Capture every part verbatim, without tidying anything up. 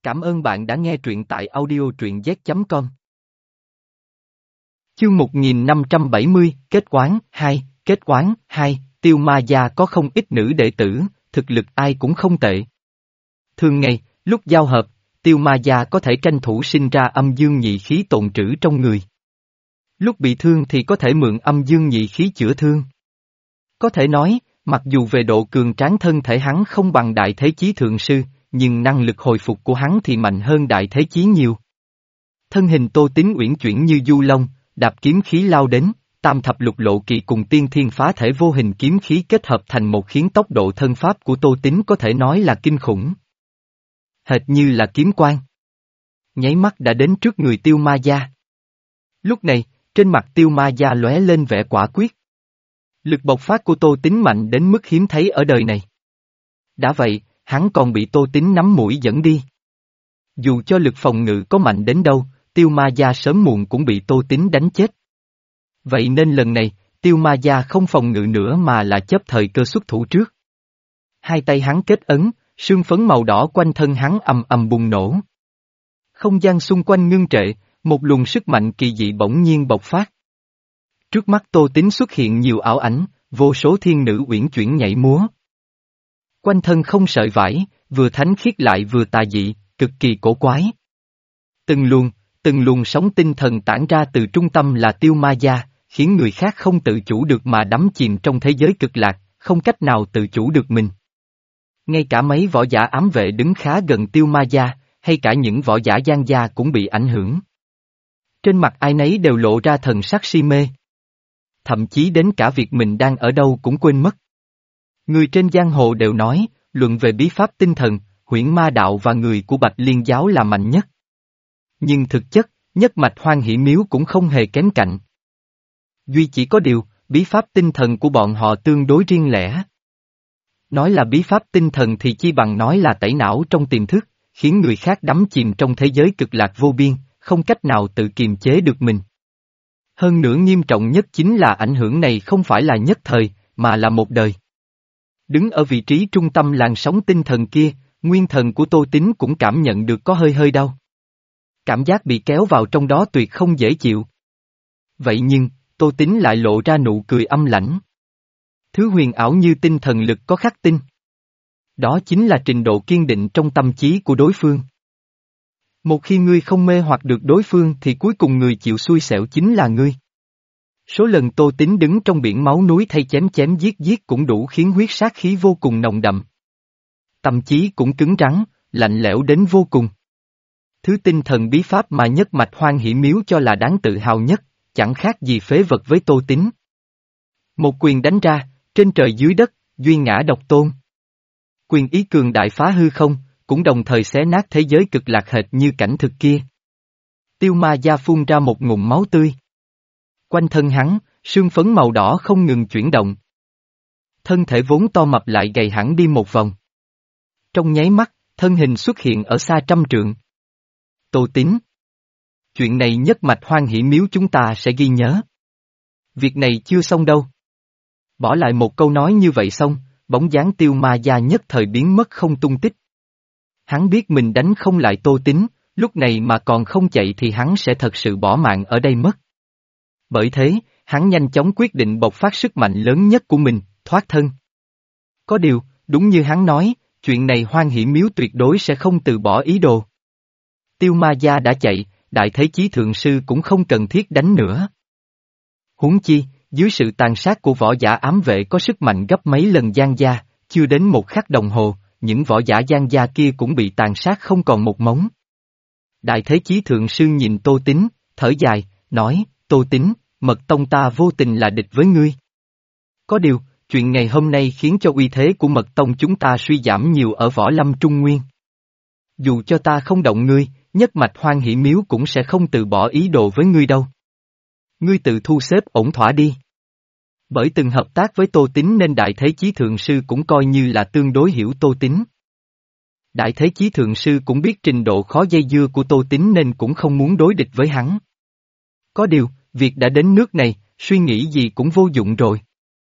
Cảm ơn bạn đã nghe truyện tại audio truyện z chấm com. Chương một nghìn năm trăm bảy mươi, Kết quán, hai, Kết quán, hai, Tiêu Ma Gia có không ít nữ đệ tử, thực lực ai cũng không tệ. Thường ngày, lúc giao hợp, Tiêu Ma Gia có thể tranh thủ sinh ra âm dương nhị khí tồn trữ trong người. Lúc bị thương thì có thể mượn âm dương nhị khí chữa thương. Có thể nói, mặc dù về độ cường tráng thân thể hắn không bằng Đại Thế Chí Thượng Sư, nhưng năng lực hồi phục của hắn thì mạnh hơn Đại Thế Chí nhiều. Thân hình Tô Tín uyển chuyển như du long, đạp kiếm khí lao đến, tam thập lục lộ kỵ cùng tiên thiên phá thể vô hình kiếm khí kết hợp thành một khiến tốc độ thân pháp của Tô Tín có thể nói là kinh khủng. Hệt như là kiếm quang. Nháy mắt đã đến trước người Tiêu Ma Gia. Lúc này, trên mặt Tiêu Ma Gia lóe lên vẻ quả quyết. Lực bộc phát của Tô Tín mạnh đến mức hiếm thấy ở đời này. Đã vậy, hắn còn bị Tô Tín nắm mũi dẫn đi. Dù cho lực phòng ngự có mạnh đến đâu, Tiêu Ma Gia sớm muộn cũng bị Tô Tín đánh chết. Vậy nên lần này, Tiêu Ma Gia không phòng ngự nữa mà là chấp thời cơ xuất thủ trước. Hai tay hắn kết ấn, sương phấn màu đỏ quanh thân hắn ầm ầm bùng nổ. Không gian xung quanh ngưng trệ, một luồng sức mạnh kỳ dị bỗng nhiên bộc phát. Trước mắt Tô Tín xuất hiện nhiều ảo ảnh, vô số thiên nữ uyển chuyển nhảy múa. Quanh thân không sợi vải, vừa thánh khiết lại vừa tà dị, cực kỳ cổ quái. Từng luồng, từng luồng sóng tinh thần tản ra từ trung tâm là Tiêu Ma Gia, khiến người khác không tự chủ được mà đắm chìm trong thế giới cực lạc, không cách nào tự chủ được mình. Ngay cả mấy võ giả ám vệ đứng khá gần Tiêu Ma Gia, hay cả những võ giả Giang gia cũng bị ảnh hưởng. Trên mặt ai nấy đều lộ ra thần sắc si mê. Thậm chí đến cả việc mình đang ở đâu cũng quên mất. Người trên giang hồ đều nói, luận về bí pháp tinh thần, Huyễn Ma Đạo và người của Bạch Liên Giáo là mạnh nhất. Nhưng thực chất, nhất mạch Hoan Hỷ Miếu cũng không hề kém cạnh. Duy chỉ có điều, bí pháp tinh thần của bọn họ tương đối riêng lẻ. Nói là bí pháp tinh thần thì chi bằng nói là tẩy não trong tiềm thức, khiến người khác đắm chìm trong thế giới cực lạc vô biên, không cách nào tự kiềm chế được mình. Hơn nữa nghiêm trọng nhất chính là ảnh hưởng này không phải là nhất thời, mà là một đời. Đứng ở vị trí trung tâm làn sóng tinh thần kia, nguyên thần của Tô Tín cũng cảm nhận được có hơi hơi đau. Cảm giác bị kéo vào trong đó tuyệt không dễ chịu. Vậy nhưng, Tô Tín lại lộ ra nụ cười âm lãnh. Thứ huyền ảo như tinh thần lực có khắc tinh. Đó chính là trình độ kiên định trong tâm trí của đối phương. Một khi ngươi không mê hoặc được đối phương thì cuối cùng người chịu xui xẻo chính là ngươi. Số lần Tô Tín đứng trong biển máu núi thay chém chém giết giết cũng đủ khiến huyết sát khí vô cùng nồng đậm. Tâm trí cũng cứng rắn, lạnh lẽo đến vô cùng. Thứ tinh thần bí pháp mà nhất mạch Hoan Hỷ Miếu cho là đáng tự hào nhất, chẳng khác gì phế vật với Tô Tín. Một quyền đánh ra, trên trời dưới đất, duy ngã độc tôn. Quyền ý cường đại phá hư không, cũng đồng thời xé nát thế giới cực lạc hệt như cảnh thực kia. Tiêu Ma Gia phun ra một ngụm máu tươi. Quanh thân hắn, sương phấn màu đỏ không ngừng chuyển động. Thân thể vốn to mập lại gầy hẳn đi một vòng. Trong nháy mắt, thân hình xuất hiện ở xa trăm trượng. Tô Tín. Chuyện này nhất mạch Hoan Hỷ Miếu chúng ta sẽ ghi nhớ. Việc này chưa xong đâu. Bỏ lại một câu nói như vậy xong, bóng dáng Tiêu Ma Gia nhất thời biến mất không tung tích. Hắn biết mình đánh không lại Tô Tín, lúc này mà còn không chạy thì hắn sẽ thật sự bỏ mạng ở đây mất. Bởi thế, hắn nhanh chóng quyết định bộc phát sức mạnh lớn nhất của mình, thoát thân. Có điều, đúng như hắn nói, chuyện này Hoan Hỷ Miếu tuyệt đối sẽ không từ bỏ ý đồ. Tiêu Ma Gia đã chạy, Đại Thế Chí Thượng Sư cũng không cần thiết đánh nữa. Huống chi, dưới sự tàn sát của võ giả ám vệ có sức mạnh gấp mấy lần Giang gia, chưa đến một khắc đồng hồ, những võ giả Giang gia kia cũng bị tàn sát không còn một mống. Đại Thế Chí Thượng Sư nhìn Tô Tín, thở dài, nói, Tô Tín, Mật Tông ta vô tình là địch với ngươi. Có điều, chuyện ngày hôm nay khiến cho uy thế của Mật Tông chúng ta suy giảm nhiều ở võ lâm Trung Nguyên. Dù cho ta không động ngươi, nhất mạch Hoan Hỷ Miếu cũng sẽ không từ bỏ ý đồ với ngươi đâu. Ngươi tự thu xếp ổn thỏa đi. Bởi từng hợp tác với Tô Tín nên Đại Thế Chí Thượng Sư cũng coi như là tương đối hiểu Tô Tín. Đại Thế Chí Thượng Sư cũng biết trình độ khó dây dưa của Tô Tín nên cũng không muốn đối địch với hắn. Có điều, việc đã đến nước này, suy nghĩ gì cũng vô dụng rồi.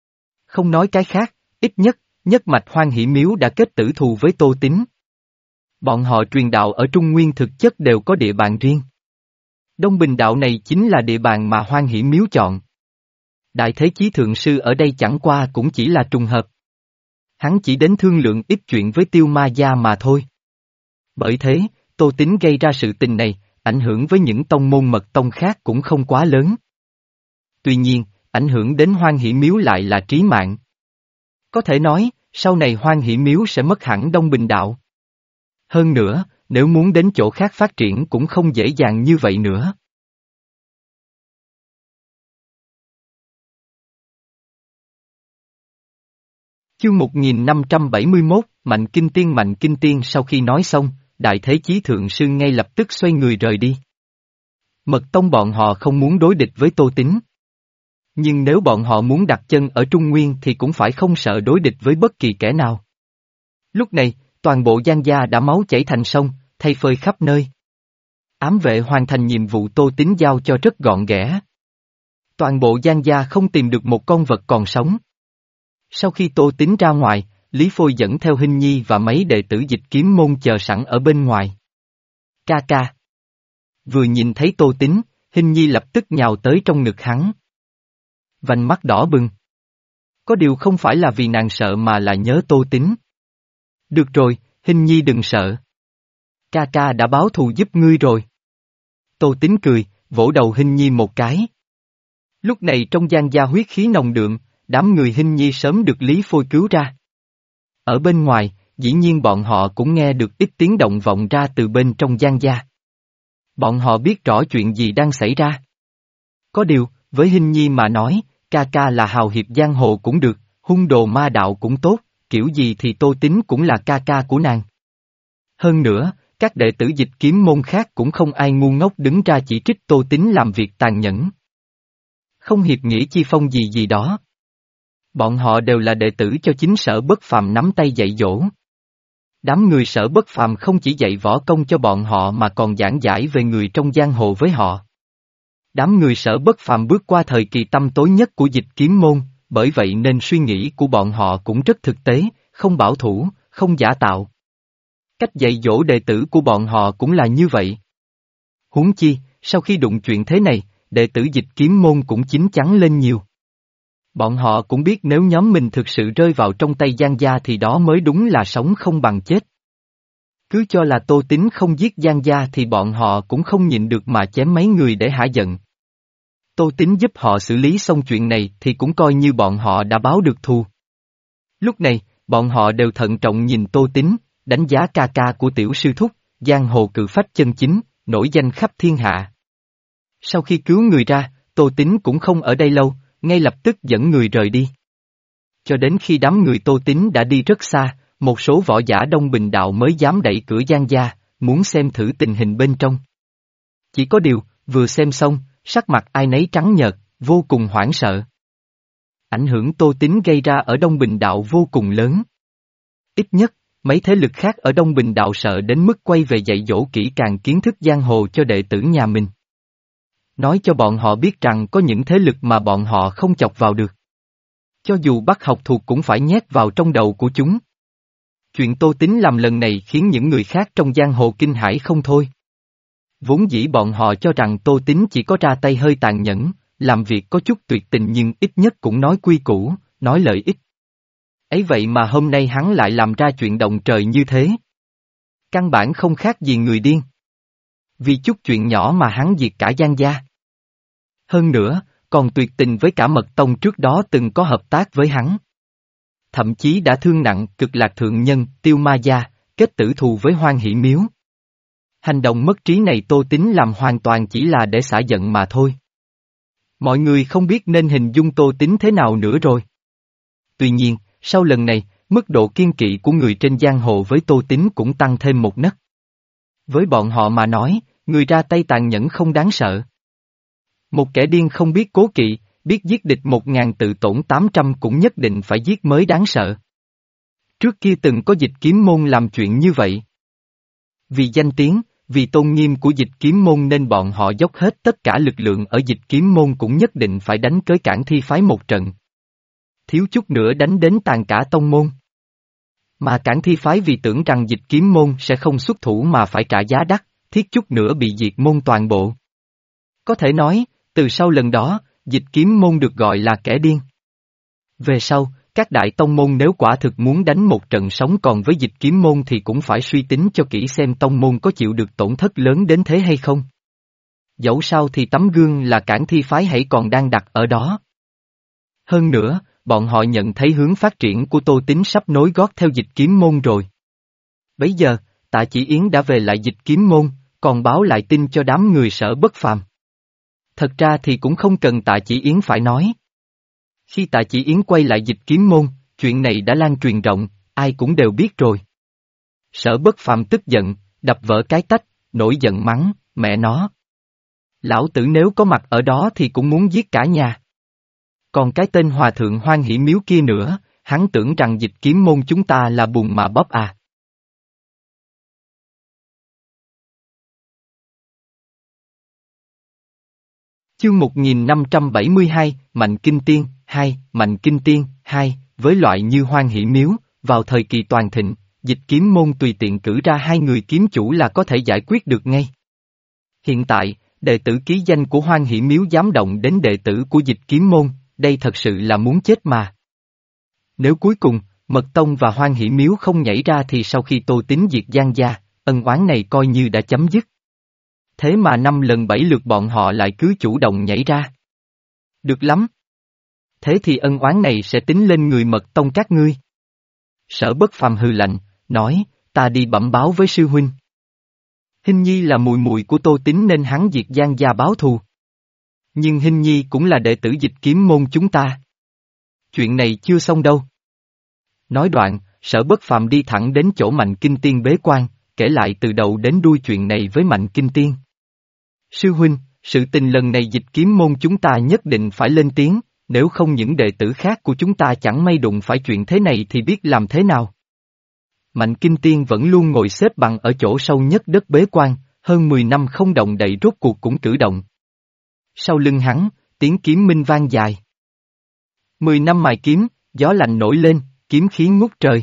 Không nói cái khác, ít nhất, nhất mạch Hoan Hỷ Miếu đã kết tử thù với Tô Tín. Bọn họ truyền đạo ở Trung Nguyên thực chất đều có địa bàn riêng. Đông Bình đạo này chính là địa bàn mà Hoan Hỷ Miếu chọn. Đại Thế Chí Thượng Sư ở đây chẳng qua cũng chỉ là trùng hợp. Hắn chỉ đến thương lượng ít chuyện với Tiêu Ma Gia mà thôi. Bởi thế, Tô Tín gây ra sự tình này, ảnh hưởng với những tông môn mật tông khác cũng không quá lớn. Tuy nhiên, ảnh hưởng đến Hoan Hỷ Miếu lại là trí mạng. Có thể nói, sau này Hoan Hỷ Miếu sẽ mất hẳn Đông Bình đạo. Hơn nữa, nếu muốn đến chỗ khác phát triển cũng không dễ dàng như vậy nữa. Chương một nghìn năm trăm bảy mươi mốt, Mạnh Kinh Tiên Mạnh Kinh Tiên sau khi nói xong, Đại Thế Chí Thượng Sư ngay lập tức xoay người rời đi. Mật tông bọn họ không muốn đối địch với Tô Tín. Nhưng nếu bọn họ muốn đặt chân ở Trung Nguyên thì cũng phải không sợ đối địch với bất kỳ kẻ nào. Lúc này, toàn bộ Giang Gia đã máu chảy thành sông, thay phơi khắp nơi. Ám vệ hoàn thành nhiệm vụ Tô Tín giao cho rất gọn ghẽ. Toàn bộ Giang Gia không tìm được một con vật còn sống. Sau khi Tô Tín ra ngoài, Lý Phôi dẫn theo Hinh Nhi và mấy đệ tử Dịch Kiếm Môn chờ sẵn ở bên ngoài. Ca ca. Vừa nhìn thấy Tô Tín, Hinh Nhi lập tức nhào tới trong ngực hắn. Vành mắt đỏ bừng. Có điều không phải là vì nàng sợ mà là nhớ Tô Tín. Được rồi, Hinh Nhi đừng sợ. Ca ca đã báo thù giúp ngươi rồi. Tô Tín cười, vỗ đầu Hinh Nhi một cái. Lúc này trong Giang Gia huyết khí nồng đượm, đám người Hinh Nhi sớm được Lý Phôi cứu ra. Ở bên ngoài, dĩ nhiên bọn họ cũng nghe được ít tiếng động vọng ra từ bên trong Giang Gia. Bọn họ biết rõ chuyện gì đang xảy ra. Có điều, với Hinh Nhi mà nói, ca ca là hào hiệp giang hồ cũng được, hung đồ ma đạo cũng tốt, kiểu gì thì Tô Tín cũng là ca ca của nàng. Hơn nữa, các đệ tử Dịch Kiếm Môn khác cũng không ai ngu ngốc đứng ra chỉ trích Tô Tín làm việc tàn nhẫn. Không hiệp nghĩa chi phong gì gì đó. Bọn họ đều là đệ tử cho chính Sở Bất Phàm nắm tay dạy dỗ. Đám người Sở Bất Phàm không chỉ dạy võ công cho bọn họ mà còn giảng giải về người trong giang hồ với họ. Đám người Sở Bất Phàm bước qua thời kỳ tăm tối nhất của Dịch Kiếm Môn, bởi vậy nên suy nghĩ của bọn họ cũng rất thực tế, không bảo thủ, không giả tạo. Cách dạy dỗ đệ tử của bọn họ cũng là như vậy. Huống chi, sau khi đụng chuyện thế này, đệ tử Dịch Kiếm Môn cũng chín chắn lên nhiều. Bọn họ cũng biết nếu nhóm mình thực sự rơi vào trong tay Giang Gia thì đó mới đúng là sống không bằng chết. Cứ cho là Tô Tín không giết Giang Gia thì bọn họ cũng không nhịn được mà chém mấy người để hả giận. Tô Tín giúp họ xử lý xong chuyện này thì cũng coi như bọn họ đã báo được thù. Lúc này, bọn họ đều thận trọng nhìn Tô Tín, đánh giá ca ca của tiểu sư thúc, giang hồ cự phách chân chính, nổi danh khắp thiên hạ. Sau khi cứu người ra, Tô Tín cũng không ở đây lâu, ngay lập tức dẫn người rời đi. Cho đến khi đám người Tô Tín đã đi rất xa, một số võ giả Đông Bình đạo mới dám đẩy cửa Giang Gia, muốn xem thử tình hình bên trong. Chỉ có điều, vừa xem xong, sắc mặt ai nấy trắng nhợt, vô cùng hoảng sợ. Ảnh hưởng Tô Tín gây ra ở Đông Bình đạo vô cùng lớn. Ít nhất, mấy thế lực khác ở Đông Bình đạo sợ đến mức quay về dạy dỗ kỹ càng kiến thức giang hồ cho đệ tử nhà mình. Nói cho bọn họ biết rằng có những thế lực mà bọn họ không chọc vào được. Cho dù bắt học thuộc cũng phải nhét vào trong đầu của chúng. Chuyện Tô Tín làm lần này khiến những người khác trong giang hồ kinh hãi không thôi. Vốn dĩ bọn họ cho rằng Tô Tín chỉ có ra tay hơi tàn nhẫn, làm việc có chút tuyệt tình nhưng ít nhất cũng nói quy củ, nói lợi ích. Ấy vậy mà hôm nay hắn lại làm ra chuyện động trời như thế. Căn bản không khác gì người điên. Vì chút chuyện nhỏ mà hắn diệt cả Giang Gia. Hơn nữa, còn tuyệt tình với cả Mật Tông trước đó từng có hợp tác với hắn. Thậm chí đã thương nặng Cực Lạc Thượng Nhân, Tiêu Ma Gia, kết tử thù với Hoan Hỷ Miếu. Hành động mất trí này Tô Tín làm hoàn toàn chỉ là để xả giận mà thôi. Mọi người không biết nên hình dung Tô Tín thế nào nữa rồi. Tuy nhiên, sau lần này, mức độ kiên kỵ của người trên giang hồ với Tô Tín cũng tăng thêm một nấc. Với bọn họ mà nói, người ra tay tàn nhẫn không đáng sợ. Một kẻ điên không biết cố kỵ, biết giết địch một ngàn tự tổn tám trăm cũng nhất định phải giết mới đáng sợ. Trước kia từng có Dịch Kiếm Môn làm chuyện như vậy. Vì danh tiếng, vì tôn nghiêm của Dịch Kiếm Môn nên bọn họ dốc hết tất cả lực lượng ở Dịch Kiếm Môn cũng nhất định phải đánh cới cản thi phái một trận. Thiếu chút nữa đánh đến tàn cả tông môn. Mà Cản Thi phái vì tưởng rằng Dịch Kiếm môn sẽ không xuất thủ mà phải trả giá đắt, thiết chút nữa bị diệt môn toàn bộ. Có thể nói, từ sau lần đó, Dịch Kiếm môn được gọi là kẻ điên. Về sau, các đại tông môn nếu quả thực muốn đánh một trận sống còn với Dịch Kiếm môn thì cũng phải suy tính cho kỹ xem tông môn có chịu được tổn thất lớn đến thế hay không. Dẫu sao thì tấm gương là Cản Thi phái hãy còn đang đặt ở đó. Hơn nữa, bọn họ nhận thấy hướng phát triển của Tô Tín sắp nối gót theo Dịch Kiếm môn rồi. Bấy giờ, Tạ Chỉ Yến đã về lại Dịch Kiếm môn, còn báo lại tin cho đám người Sở Bất Phàm. Thật ra thì cũng không cần Tạ Chỉ Yến phải nói. Khi Tạ Chỉ Yến quay lại Dịch Kiếm môn, chuyện này đã lan truyền rộng, ai cũng đều biết rồi. Sở Bất Phàm tức giận, đập vỡ cái tách, nổi giận mắng, mẹ nó. Lão tử nếu có mặt ở đó thì cũng muốn giết cả nhà. Còn cái tên hòa thượng Hoan Hỷ Miếu kia nữa, hắn tưởng rằng Dịch Kiếm môn chúng ta là bùn mà bóp à. Chương một nghìn năm trăm bảy mươi hai, Mạnh Kinh Tiên, hai, Mạnh Kinh Tiên, hai, với loại như Hoan Hỷ Miếu, vào thời kỳ toàn thịnh, Dịch Kiếm môn tùy tiện cử ra hai người kiếm chủ là có thể giải quyết được ngay. Hiện tại, đệ tử ký danh của Hoan Hỷ Miếu dám động đến đệ tử của Dịch Kiếm môn, đây thật sự là muốn chết mà. Nếu cuối cùng, Mật Tông và Hoan Hỷ Miếu không nhảy ra thì sau khi Tô Tín diệt Giang gia, ân oán này coi như đã chấm dứt. Thế mà năm lần bảy lượt bọn họ lại cứ chủ động nhảy ra. Được lắm. Thế thì ân oán này sẽ tính lên người Mật Tông các ngươi. Sở Bất Phàm hừ lạnh, nói, ta đi bẩm báo với sư huynh. Hình Nhi là mùi mùi của Tô Tín nên hắn diệt Giang gia báo thù. Nhưng Hình Nhi cũng là đệ tử Dịch Kiếm môn chúng ta. Chuyện này chưa xong đâu. Nói đoạn, Sở Bất Phàm đi thẳng đến chỗ Mạnh Kinh Tiên bế quan, kể lại từ đầu đến đuôi chuyện này với Mạnh Kinh Tiên. Sư huynh, sự tình lần này Dịch Kiếm môn chúng ta nhất định phải lên tiếng, nếu không những đệ tử khác của chúng ta chẳng may đụng phải chuyện thế này thì biết làm thế nào. Mạnh Kinh Tiên vẫn luôn ngồi xếp bằng ở chỗ sâu nhất đất bế quan, hơn mười năm không động đậy rốt cuộc cũng cử động. Sau lưng hắn, tiếng kiếm minh vang dài. Mười năm mài kiếm, gió lạnh nổi lên, kiếm khí ngút trời.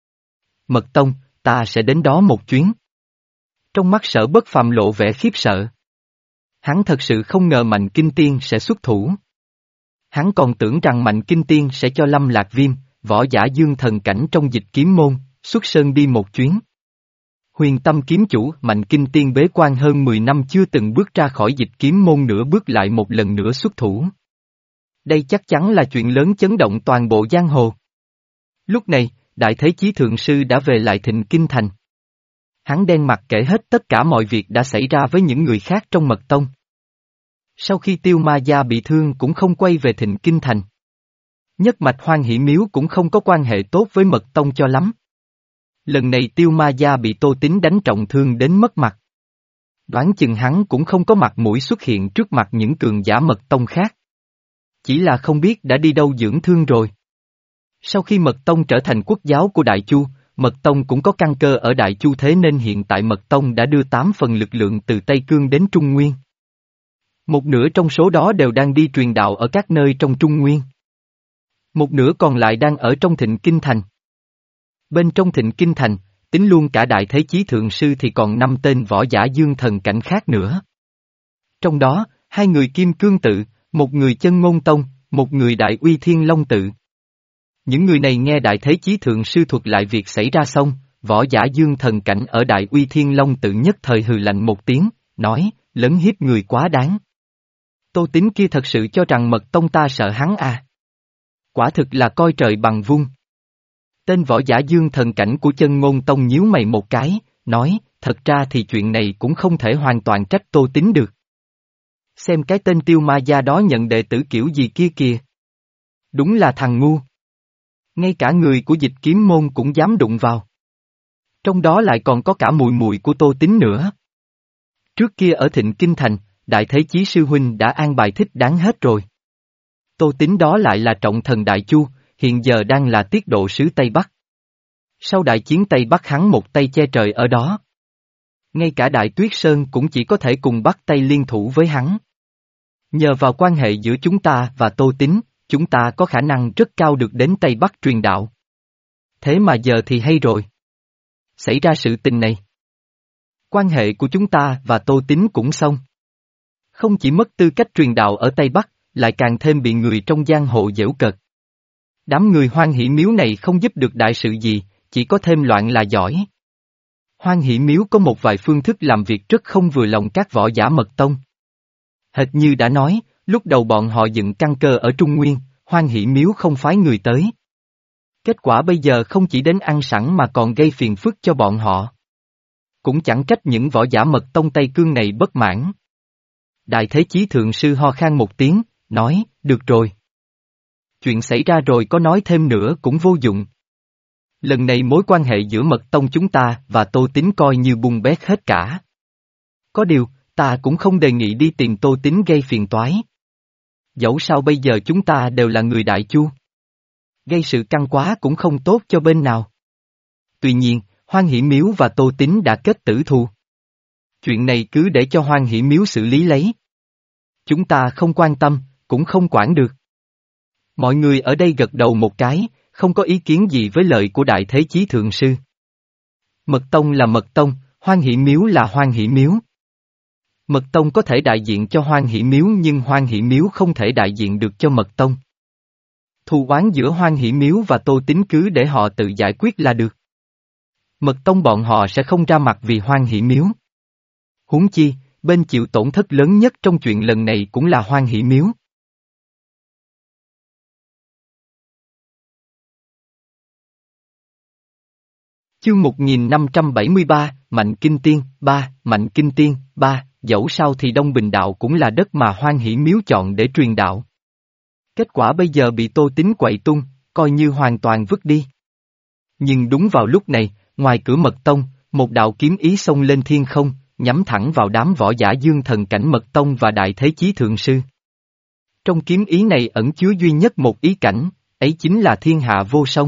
Mật Tông, ta sẽ đến đó một chuyến. Trong mắt Sở Bất Phàm lộ vẻ khiếp sợ. Hắn thật sự không ngờ Mạnh Kinh Tiên sẽ xuất thủ. Hắn còn tưởng rằng Mạnh Kinh Tiên sẽ cho Lâm Lạc Viêm, võ giả dương thần cảnh trong Dịch Kiếm môn, xuất sơn đi một chuyến. Huyền Tâm kiếm chủ Mạnh Kinh Tiên bế quan hơn mười năm chưa từng bước ra khỏi Dịch Kiếm môn nửa bước lại một lần nữa xuất thủ. Đây chắc chắn là chuyện lớn chấn động toàn bộ giang hồ. Lúc này, Đại Thế Chí Thượng Sư đã về lại Thịnh Kinh Thành. Hắn đen mặt kể hết tất cả mọi việc đã xảy ra với những người khác trong Mật Tông. Sau khi Tiêu Ma Gia bị thương cũng không quay về Thịnh Kinh Thành. Nhất mạch Hoan Hỷ Miếu cũng không có quan hệ tốt với Mật Tông cho lắm. Lần này Tiêu Ma Gia bị Tô Tín đánh trọng thương đến mất mặt. Đoán chừng hắn cũng không có mặt mũi xuất hiện trước mặt những cường giả Mật Tông khác. Chỉ là không biết đã đi đâu dưỡng thương rồi. Sau khi Mật Tông trở thành quốc giáo của Đại Chu, Mật Tông cũng có căn cơ ở Đại Chu thế nên hiện tại Mật Tông đã đưa tám phần lực lượng từ Tây Cương đến Trung Nguyên. Một nửa trong số đó đều đang đi truyền đạo ở các nơi trong Trung Nguyên. Một nửa còn lại đang ở trong Thịnh Kinh Thành. Bên trong Thịnh Kinh Thành, tính luôn cả Đại Thế Chí Thượng Sư thì còn năm tên võ giả dương thần cảnh khác nữa. Trong đó, hai người Kim Cương Tự, một người Chân Ngôn Tông, một người Đại Uy Thiên Long Tự. Những người này nghe Đại Thế Chí Thượng Sư thuật lại việc xảy ra xong, võ giả dương thần cảnh ở Đại Uy Thiên Long Tự nhất thời hừ lạnh một tiếng, nói, lấn hiếp người quá đáng. Tô Tín kia thật sự cho rằng Mật Tông ta sợ hắn à? Quả thực là coi trời bằng vung. Tên võ giả dương thần cảnh của Chân Ngôn Tông nhíu mày một cái, nói, thật ra thì chuyện này cũng không thể hoàn toàn trách Tô Tín được. Xem cái tên Tiêu Ma Gia đó nhận đệ tử kiểu gì kia kìa. Đúng là thằng ngu. Ngay cả người của Dịch Kiếm môn cũng dám đụng vào. Trong đó lại còn có cả mùi mùi của Tô Tín nữa. Trước kia ở Thịnh Kinh Thành, Đại Thế Chí Sư Huynh đã an bài thích đáng hết rồi. Tô Tín đó lại là trọng thần Đại Chu, hiện giờ đang là tiết độ sứ Tây Bắc. Sau đại chiến Tây Bắc hắn một tay che trời ở đó. Ngay cả Đại Tuyết Sơn cũng chỉ có thể cùng bắt tay liên thủ với hắn. Nhờ vào quan hệ giữa chúng ta và Tô Tín, chúng ta có khả năng rất cao được đến Tây Bắc truyền đạo. Thế mà giờ thì hay rồi. Xảy ra sự tình này. Quan hệ của chúng ta và Tô Tín cũng xong. Không chỉ mất tư cách truyền đạo ở Tây Bắc, lại càng thêm bị người trong giang hồ giễu cợt. Đám người Hoan Hỷ Miếu này không giúp được đại sự gì, chỉ có thêm loạn là giỏi. Hoan Hỷ Miếu có một vài phương thức làm việc rất không vừa lòng các võ giả mật tông. Hệt như đã nói, lúc đầu bọn họ dựng căn cơ ở Trung Nguyên, Hoan Hỷ Miếu không phái người tới. Kết quả bây giờ không chỉ đến ăn sẵn mà còn gây phiền phức cho bọn họ. Cũng chẳng trách những võ giả mật tông Tây Cương này bất mãn. Đại Thế Chí Thượng Sư ho khan một tiếng, nói, được rồi. Chuyện xảy ra rồi có nói thêm nữa cũng vô dụng. Lần này mối quan hệ giữa mật tông chúng ta và Tô Tín coi như bung bét hết cả. Có điều, ta cũng không đề nghị đi tìm Tô Tín gây phiền toái. Dẫu sao bây giờ chúng ta đều là người Đại Chu. Gây sự căng quá cũng không tốt cho bên nào. Tuy nhiên, Hoan Hỷ Miếu và Tô Tín đã kết tử thù. Chuyện này cứ để cho Hoan Hỷ Miếu xử lý lấy. Chúng ta không quan tâm, cũng không quản được. Mọi người ở đây gật đầu một cái, không có ý kiến gì với lời của Đại Thế Chí Thượng Sư. Mật Tông là Mật Tông, Hoan Hỷ Miếu là Hoan Hỷ Miếu. Mật Tông có thể đại diện cho Hoan Hỷ Miếu nhưng Hoan Hỷ Miếu không thể đại diện được cho Mật Tông. Thù oán giữa Hoan Hỷ Miếu và Tô Tín cứ để họ tự giải quyết là được. Mật Tông bọn họ sẽ không ra mặt vì Hoan Hỷ Miếu. Huống chi, bên chịu tổn thất lớn nhất trong chuyện lần này cũng là Hoan Hỷ Miếu. Chương một nghìn năm trăm bảy mươi ba, Mạnh Kinh Tiên, ba, Mạnh Kinh Tiên, ba, dẫu sao thì Đông Bình Đạo cũng là đất mà Hoan Hỷ Miếu chọn để truyền đạo. Kết quả bây giờ bị Tô Tín quậy tung, coi như hoàn toàn vứt đi. Nhưng đúng vào lúc này, ngoài cửa Mật Tông, một đạo kiếm ý xông lên thiên không, nhắm thẳng vào đám võ giả dương thần cảnh Mật Tông và Đại Thế Chí Thượng Sư. Trong kiếm ý này ẩn chứa duy nhất một ý cảnh, ấy chính là thiên hạ vô song.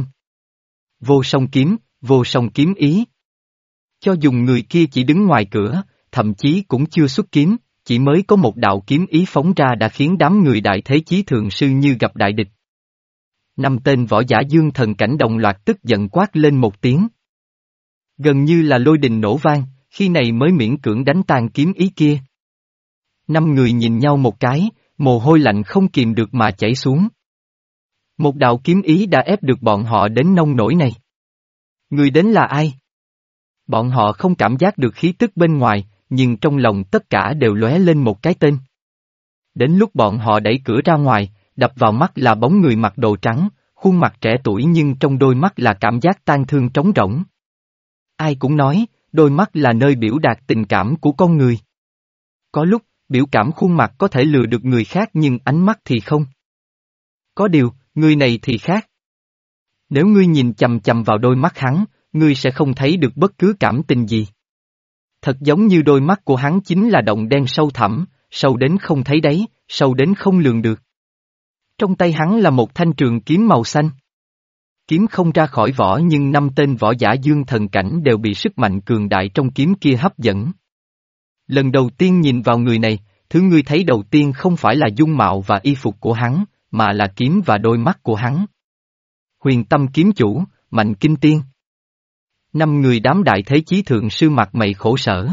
Vô song kiếm, vô song kiếm ý. Cho dùng người kia chỉ đứng ngoài cửa, thậm chí cũng chưa xuất kiếm, chỉ mới có một đạo kiếm ý phóng ra đã khiến đám người Đại Thế Chí Thượng Sư như gặp đại địch. Năm tên võ giả dương thần cảnh đồng loạt tức giận quát lên một tiếng. Gần như là lôi đình nổ vang, khi này mới miễn cưỡng đánh tan kiếm ý kia. Năm người nhìn nhau một cái, mồ hôi lạnh không kìm được mà chảy xuống. Một đạo kiếm ý đã ép được bọn họ đến nông nổi này. Người đến là ai? Bọn họ không cảm giác được khí tức bên ngoài, nhưng trong lòng tất cả đều lóe lên một cái tên. Đến lúc bọn họ đẩy cửa ra ngoài, đập vào mắt là bóng người mặc đồ trắng, khuôn mặt trẻ tuổi nhưng trong đôi mắt là cảm giác tang thương trống rỗng. Ai cũng nói, đôi mắt là nơi biểu đạt tình cảm của con người. Có lúc, biểu cảm khuôn mặt có thể lừa được người khác nhưng ánh mắt thì không. Có điều, người này thì khác. Nếu ngươi nhìn chằm chằm vào đôi mắt hắn, ngươi sẽ không thấy được bất cứ cảm tình gì. Thật giống như đôi mắt của hắn chính là động đen sâu thẳm, sâu đến không thấy đáy, sâu đến không lường được. Trong tay hắn là một thanh trường kiếm màu xanh. Kiếm không ra khỏi vỏ nhưng năm tên võ giả dương thần cảnh đều bị sức mạnh cường đại trong kiếm kia hấp dẫn. Lần đầu tiên nhìn vào người này, thứ ngươi thấy đầu tiên không phải là dung mạo và y phục của hắn, mà là kiếm và đôi mắt của hắn. Huyền Tâm kiếm chủ, Mạnh Kinh Tiên. Năm người đám Đại Thế Chí Thượng Sư mặt mày khổ sở.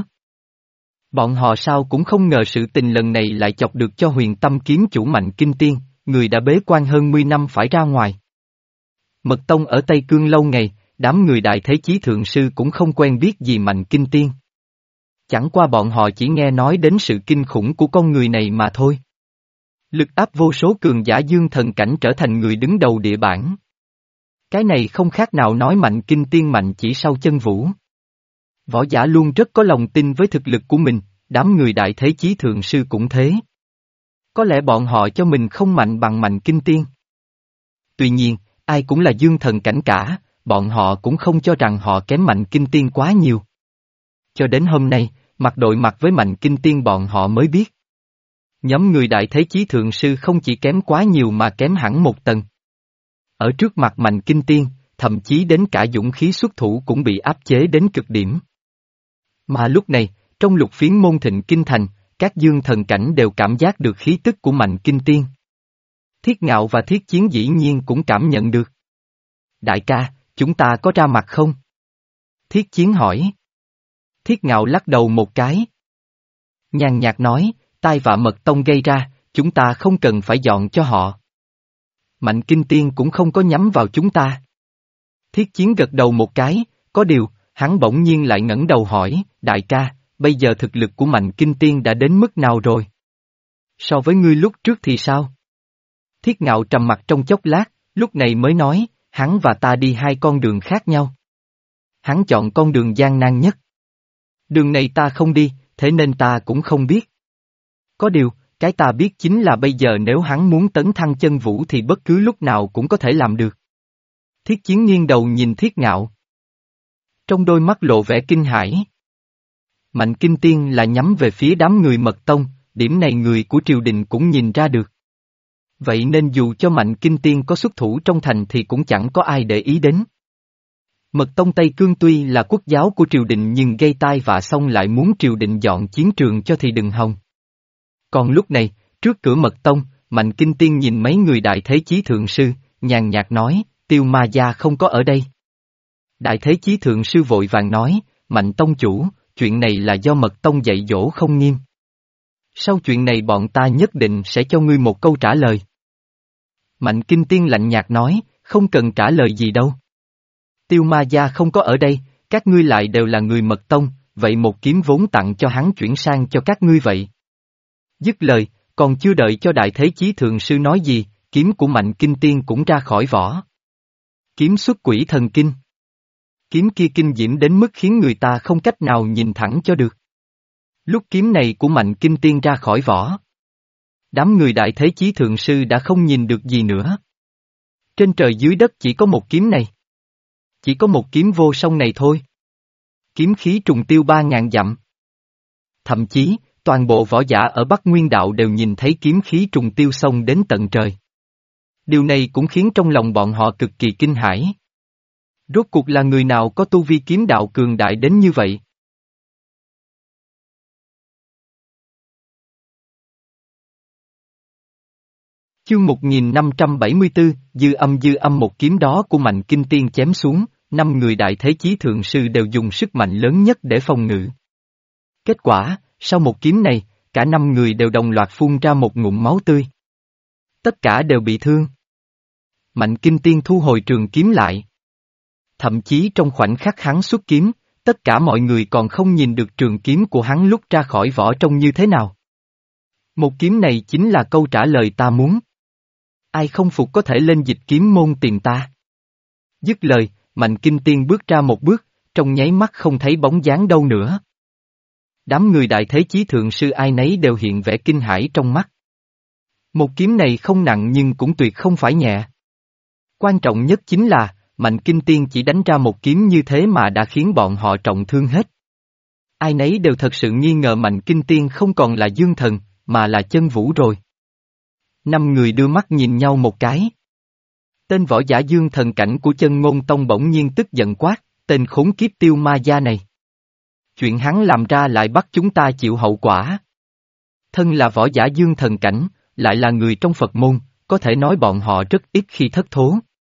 Bọn họ sao cũng không ngờ sự tình lần này lại chọc được cho Huyền Tâm kiếm chủ Mạnh Kinh Tiên, người đã bế quan hơn mười năm phải ra ngoài. Mật Tông ở Tây Cương lâu ngày, đám người Đại Thế Chí Thượng Sư cũng không quen biết gì Mạnh Kinh Tiên. Chẳng qua bọn họ chỉ nghe nói đến sự kinh khủng của con người này mà thôi. Lực áp vô số cường giả dương thần cảnh trở thành người đứng đầu địa bản. Cái này không khác nào nói Mạnh Kinh Tiên mạnh chỉ sau chân vũ. Võ giả luôn rất có lòng tin với thực lực của mình, đám người Đại Thế Chí Thượng Sư cũng thế. Có lẽ bọn họ cho mình không mạnh bằng Mạnh Kinh Tiên. Tuy nhiên, ai cũng là dương thần cảnh cả, bọn họ cũng không cho rằng họ kém Mạnh Kinh Tiên quá nhiều. Cho đến hôm nay, mặt đội mặt với Mạnh Kinh Tiên bọn họ mới biết. Nhóm người Đại Thế Chí Thượng Sư không chỉ kém quá nhiều mà kém hẳn một tầng. Ở trước mặt Mạnh Kinh Tiên, thậm chí đến cả dũng khí xuất thủ cũng bị áp chế đến cực điểm. Mà lúc này, trong lục phiến môn thịnh kinh thành, các dương thần cảnh đều cảm giác được khí tức của Mạnh Kinh Tiên. Thiết Ngạo và Thiết Chiến dĩ nhiên cũng cảm nhận được. Đại ca, chúng ta có ra mặt không? Thiết Chiến hỏi. Thiết Ngạo lắc đầu một cái. Nhàn nhạt nói, tai vạ Mật Tông gây ra, chúng ta không cần phải dọn cho họ. Mạnh Kinh Tiên cũng không có nhắm vào chúng ta. Thiết Chiến gật đầu một cái, có điều, hắn bỗng nhiên lại ngẩng đầu hỏi, đại ca, bây giờ thực lực của Mạnh Kinh Tiên đã đến mức nào rồi? So với ngươi lúc trước thì sao? Thiết Ngạo trầm mặt trong chốc lát, lúc này mới nói, hắn và ta đi hai con đường khác nhau. Hắn chọn con đường gian nan nhất. Đường này ta không đi, thế nên ta cũng không biết. Có điều, cái ta biết chính là bây giờ nếu hắn muốn tấn thăng chân vũ thì bất cứ lúc nào cũng có thể làm được. Thiết Chiến nghiêng đầu nhìn Thiết Ngạo. Trong đôi mắt lộ vẻ kinh hãi. Mạnh Kinh Tiên là nhắm về phía đám người Mật Tông, điểm này người của triều đình cũng nhìn ra được. Vậy nên dù cho Mạnh Kinh Tiên có xuất thủ trong thành thì cũng chẳng có ai để ý đến. Mật Tông Tây Cương tuy là quốc giáo của triều đình nhưng gây tai vạ xong lại muốn triều đình dọn chiến trường cho thì đừng hòng. Còn lúc này, trước cửa Mật Tông, Mạnh Kinh Tiên nhìn mấy người Đại Thế Chí Thượng Sư, nhàn nhạt nói, Tiêu Ma Gia không có ở đây. Đại Thế Chí Thượng Sư vội vàng nói, Mạnh Tông Chủ, chuyện này là do Mật Tông dạy dỗ không nghiêm. Sau chuyện này bọn ta nhất định sẽ cho ngươi một câu trả lời. Mạnh Kinh Tiên lạnh nhạt nói, không cần trả lời gì đâu. Tiêu Ma Gia không có ở đây, các ngươi lại đều là người Mật Tông, vậy một kiếm vốn tặng cho hắn chuyển sang cho các ngươi vậy. Dứt lời, còn chưa đợi cho Đại Thế Chí Thượng Sư nói gì, kiếm của Mạnh Kinh Tiên cũng ra khỏi vỏ. Kiếm xuất quỷ thần kinh. Kiếm kia kinh diễm đến mức khiến người ta không cách nào nhìn thẳng cho được. Lúc kiếm này của Mạnh Kinh Tiên ra khỏi vỏ, đám người Đại Thế Chí Thượng Sư đã không nhìn được gì nữa. Trên trời dưới đất chỉ có một kiếm này. Chỉ có một kiếm vô song này thôi. Kiếm khí trùng tiêu ba ngàn dặm. Thậm chí, toàn bộ võ giả ở Bắc Nguyên Đạo đều nhìn thấy kiếm khí trùng tiêu sông đến tận trời. Điều này cũng khiến trong lòng bọn họ cực kỳ kinh hãi. Rốt cuộc là người nào có tu vi kiếm đạo cường đại đến như vậy? Chương một nghìn năm trăm bảy mươi tư, dư âm dư âm một kiếm đó của Mạnh Kinh Tiên chém xuống, năm người Đại Thế Chí Thượng Sư đều dùng sức mạnh lớn nhất để phòng ngự. Kết quả, sau một kiếm này, cả năm người đều đồng loạt phun ra một ngụm máu tươi. Tất cả đều bị thương. Mạnh Kinh Tiên thu hồi trường kiếm lại. Thậm chí trong khoảnh khắc hắn xuất kiếm, tất cả mọi người còn không nhìn được trường kiếm của hắn lúc ra khỏi vỏ trông như thế nào. Một kiếm này chính là câu trả lời ta muốn. Ai không phục có thể lên Dịch Kiếm Môn tìm ta. Dứt lời, Mạnh Kinh Tiên bước ra một bước, trong nháy mắt không thấy bóng dáng đâu nữa. Đám người Đại Thế Chí Thượng Sư ai nấy đều hiện vẻ kinh hãi trong mắt. Một kiếm này không nặng nhưng cũng tuyệt không phải nhẹ. Quan trọng nhất chính là, Mạnh Kinh Tiên chỉ đánh ra một kiếm như thế mà đã khiến bọn họ trọng thương hết. Ai nấy đều thật sự nghi ngờ Mạnh Kinh Tiên không còn là dương thần, mà là chân vũ rồi. Năm người đưa mắt nhìn nhau một cái. Tên võ giả dương thần cảnh của Chân Ngôn Tông bỗng nhiên tức giận quát, tên khốn kiếp Tiêu Ma Gia này. Chuyện hắn làm ra lại bắt chúng ta chịu hậu quả. Thân là võ giả dương thần cảnh, lại là người trong Phật môn, có thể nói bọn họ rất ít khi thất thố.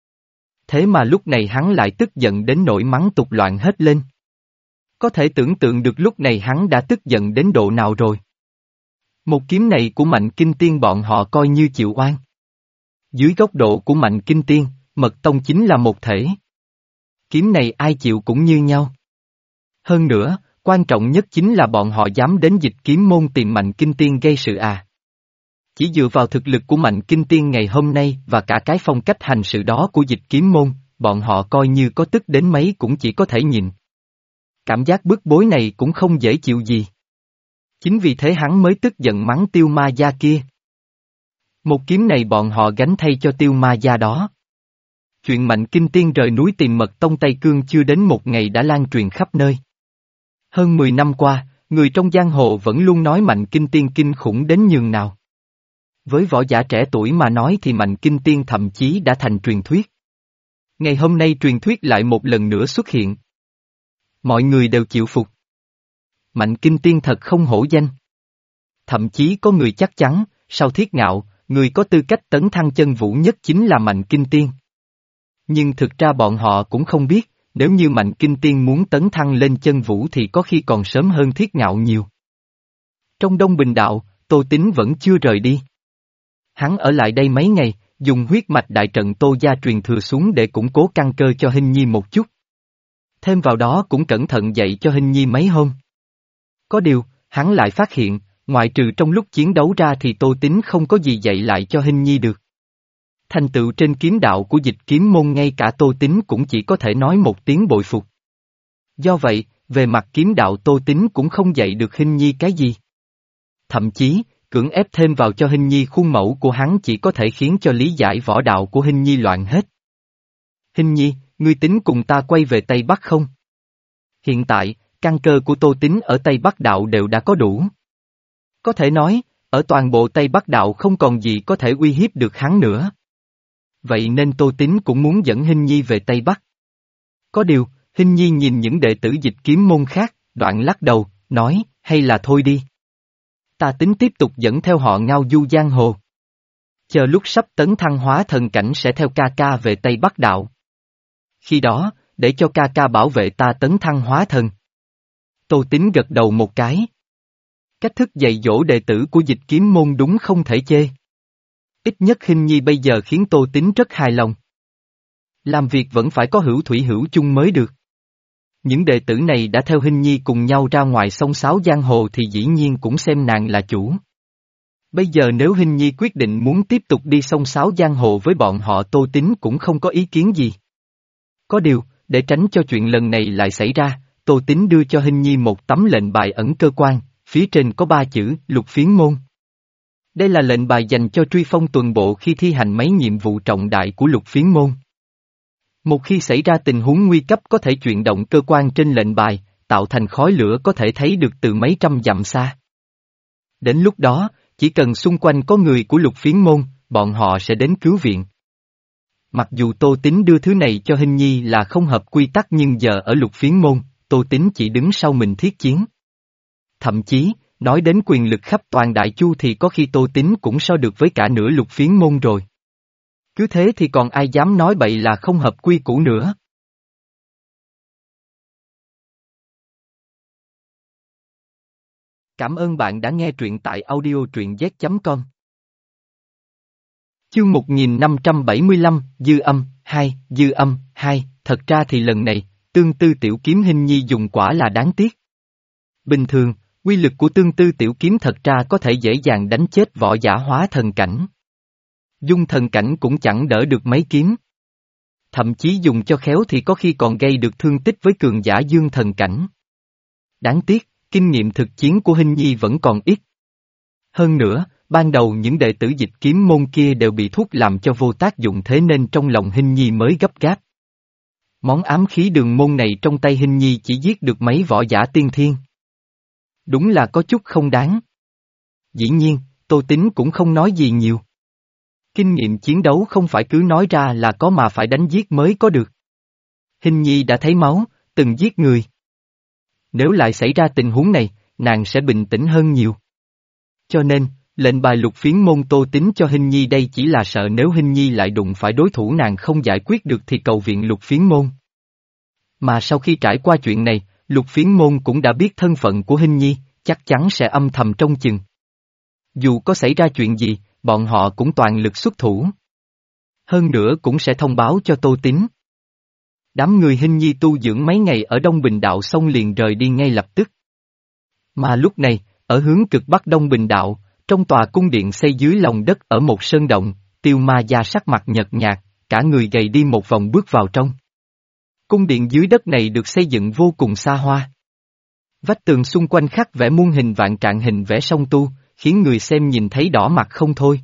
Thế mà lúc này hắn lại tức giận đến nỗi mắng tục loạn hết lên. Có thể tưởng tượng được lúc này hắn đã tức giận đến độ nào rồi. Một kiếm này của Mạnh Kinh Tiên bọn họ coi như chịu oan. Dưới góc độ của Mạnh Kinh Tiên, Mật Tông chính là một thể. Kiếm này ai chịu cũng như nhau. Hơn nữa, quan trọng nhất chính là bọn họ dám đến Dịch Kiếm Môn tìm Mạnh Kinh Tiên gây sự à. Chỉ dựa vào thực lực của Mạnh Kinh Tiên ngày hôm nay và cả cái phong cách hành sự đó của Dịch Kiếm Môn, bọn họ coi như có tức đến mấy cũng chỉ có thể nhịn. Cảm giác bức bối này cũng không dễ chịu gì. Chính vì thế hắn mới tức giận mắng Tiêu Ma Gia kia. Một kiếm này bọn họ gánh thay cho Tiêu Ma Gia đó. Chuyện Mạnh Kinh Tiên rời núi tìm Mật Tông Tây Cương chưa đến một ngày đã lan truyền khắp nơi. Hơn mười năm qua, người trong giang hồ vẫn luôn nói Mạnh Kinh Tiên kinh khủng đến nhường nào. Với võ giả trẻ tuổi mà nói thì Mạnh Kinh Tiên thậm chí đã thành truyền thuyết. Ngày hôm nay truyền thuyết lại một lần nữa xuất hiện. Mọi người đều chịu phục. Mạnh Kinh Tiên thật không hổ danh. Thậm chí có người chắc chắn, sau Thiết Ngạo, người có tư cách tấn thăng chân vũ nhất chính là Mạnh Kinh Tiên. Nhưng thực ra bọn họ cũng không biết, nếu như Mạnh Kinh Tiên muốn tấn thăng lên chân vũ thì có khi còn sớm hơn Thiết Ngạo nhiều. Trong Đông Bình Đạo, Tô Tín vẫn chưa rời đi. Hắn ở lại đây mấy ngày, dùng huyết mạch đại trận Tô gia truyền thừa xuống để củng cố căn cơ cho Hinh Nhi một chút. Thêm vào đó cũng cẩn thận dạy cho Hinh Nhi mấy hôm. Có điều, hắn lại phát hiện, ngoại trừ trong lúc chiến đấu ra thì Tô Tín không có gì dạy lại cho Hinh Nhi được. Thành tựu trên kiếm đạo của Dịch Kiếm môn ngay cả Tô Tín cũng chỉ có thể nói một tiếng bội phục. Do vậy, về mặt kiếm đạo Tô Tín cũng không dạy được Hinh Nhi cái gì. Thậm chí, cưỡng ép thêm vào cho Hinh Nhi khuôn mẫu của hắn chỉ có thể khiến cho lý giải võ đạo của Hinh Nhi loạn hết. Hinh Nhi, ngươi tính cùng ta quay về Tây Bắc không? Hiện tại, căn cơ của Tô Tín ở Tây Bắc đạo đều đã có đủ. Có thể nói, ở toàn bộ Tây Bắc đạo không còn gì có thể uy hiếp được hắn nữa. Vậy nên Tô Tín cũng muốn dẫn Hinh Nhi về Tây Bắc. Có điều, Hinh Nhi nhìn những đệ tử Dịch Kiếm môn khác, đoạn lắc đầu, nói, hay là thôi đi. Ta tính tiếp tục dẫn theo họ ngao du giang hồ. Chờ lúc sắp tấn thăng hóa thần cảnh sẽ theo ca ca về Tây Bắc đạo. Khi đó, để cho ca ca bảo vệ ta tấn thăng hóa thần. Tô Tín gật đầu một cái. Cách thức dạy dỗ đệ tử của Dịch Kiếm môn đúng không thể chê. Ít nhất Hinh Nhi bây giờ khiến Tô Tín rất hài lòng. Làm việc vẫn phải có hữu thủy hữu chung mới được. Những đệ tử này đã theo Hinh Nhi cùng nhau ra ngoài sông sáo giang hồ thì dĩ nhiên cũng xem nàng là chủ. Bây giờ nếu Hinh Nhi quyết định muốn tiếp tục đi sông sáo giang hồ với bọn họ Tô Tín cũng không có ý kiến gì. Có điều, để tránh cho chuyện lần này lại xảy ra, Tô Tín đưa cho Hinh Nhi một tấm lệnh bài ẩn cơ quan, phía trên có ba chữ Lục Phiến môn. Đây là lệnh bài dành cho truy phong tuần bộ khi thi hành mấy nhiệm vụ trọng đại của Lục Phiến môn. Một khi xảy ra tình huống nguy cấp có thể chuyển động cơ quan trên lệnh bài, tạo thành khói lửa có thể thấy được từ mấy trăm dặm xa. Đến lúc đó, chỉ cần xung quanh có người của Lục Phiến môn, bọn họ sẽ đến cứu viện. Mặc dù Tô Tín đưa thứ này cho Hinh Nhi là không hợp quy tắc nhưng giờ ở Lục Phiến môn, Tô Tín chỉ đứng sau mình thiết chiến. Thậm chí, nói đến quyền lực khắp toàn Đại Chu thì có khi Tô Tín cũng so được với cả nửa Lục Phiến môn rồi. Cứ thế thì còn ai dám nói bậy là không hợp quy củ nữa. Cảm ơn bạn đã nghe truyện tại audio truyện z chấm com. Chương một nghìn năm trăm bảy mươi lăm, Dư âm, hai, Dư âm, hai, thật ra thì lần này, tương tư tiểu kiếm Hinh Nhi dùng quả là đáng tiếc. Bình thường, uy lực của tương tư tiểu kiếm thật ra có thể dễ dàng đánh chết võ giả hóa thần cảnh. Dung thần cảnh cũng chẳng đỡ được mấy kiếm. Thậm chí dùng cho khéo thì có khi còn gây được thương tích với cường giả dương thần cảnh. Đáng tiếc, kinh nghiệm thực chiến của Hinh Nhi vẫn còn ít. Hơn nữa, ban đầu những đệ tử Dịch Kiếm môn kia đều bị thuốc làm cho vô tác dụng thế nên trong lòng Hinh Nhi mới gấp gáp. Món ám khí đường môn này trong tay Hinh Nhi chỉ giết được mấy võ giả tiên thiên. Đúng là có chút không đáng. Dĩ nhiên, Tô Tín cũng không nói gì nhiều. Kinh nghiệm chiến đấu không phải cứ nói ra là có mà phải đánh giết mới có được. Hinh Nhi đã thấy máu, từng giết người. Nếu lại xảy ra tình huống này, nàng sẽ bình tĩnh hơn nhiều. Cho nên, lệnh bài Lục Phiến môn Tô Tín cho Hinh Nhi đây chỉ là sợ nếu Hinh Nhi lại đụng phải đối thủ nàng không giải quyết được thì cầu viện Lục Phiến môn. Mà sau khi trải qua chuyện này, Lục Phiến môn cũng đã biết thân phận của Hinh Nhi, chắc chắn sẽ âm thầm trông chừng. Dù có xảy ra chuyện gì, bọn họ cũng toàn lực xuất thủ. Hơn nữa cũng sẽ thông báo cho Tô Tín. Đám người Hinh Nhi tu dưỡng mấy ngày ở Đông Bình Đạo xong liền rời đi ngay lập tức. Mà lúc này, ở hướng cực bắc Đông Bình Đạo, trong tòa cung điện xây dưới lòng đất ở một sơn động, Tiêu Ma Gia sắc mặt nhợt nhạt, cả người gầy đi một vòng bước vào trong. Cung điện dưới đất này được xây dựng vô cùng xa hoa. Vách tường xung quanh khắc vẽ muôn hình vạn trạng hình vẽ song tu, khiến người xem nhìn thấy đỏ mặt không thôi.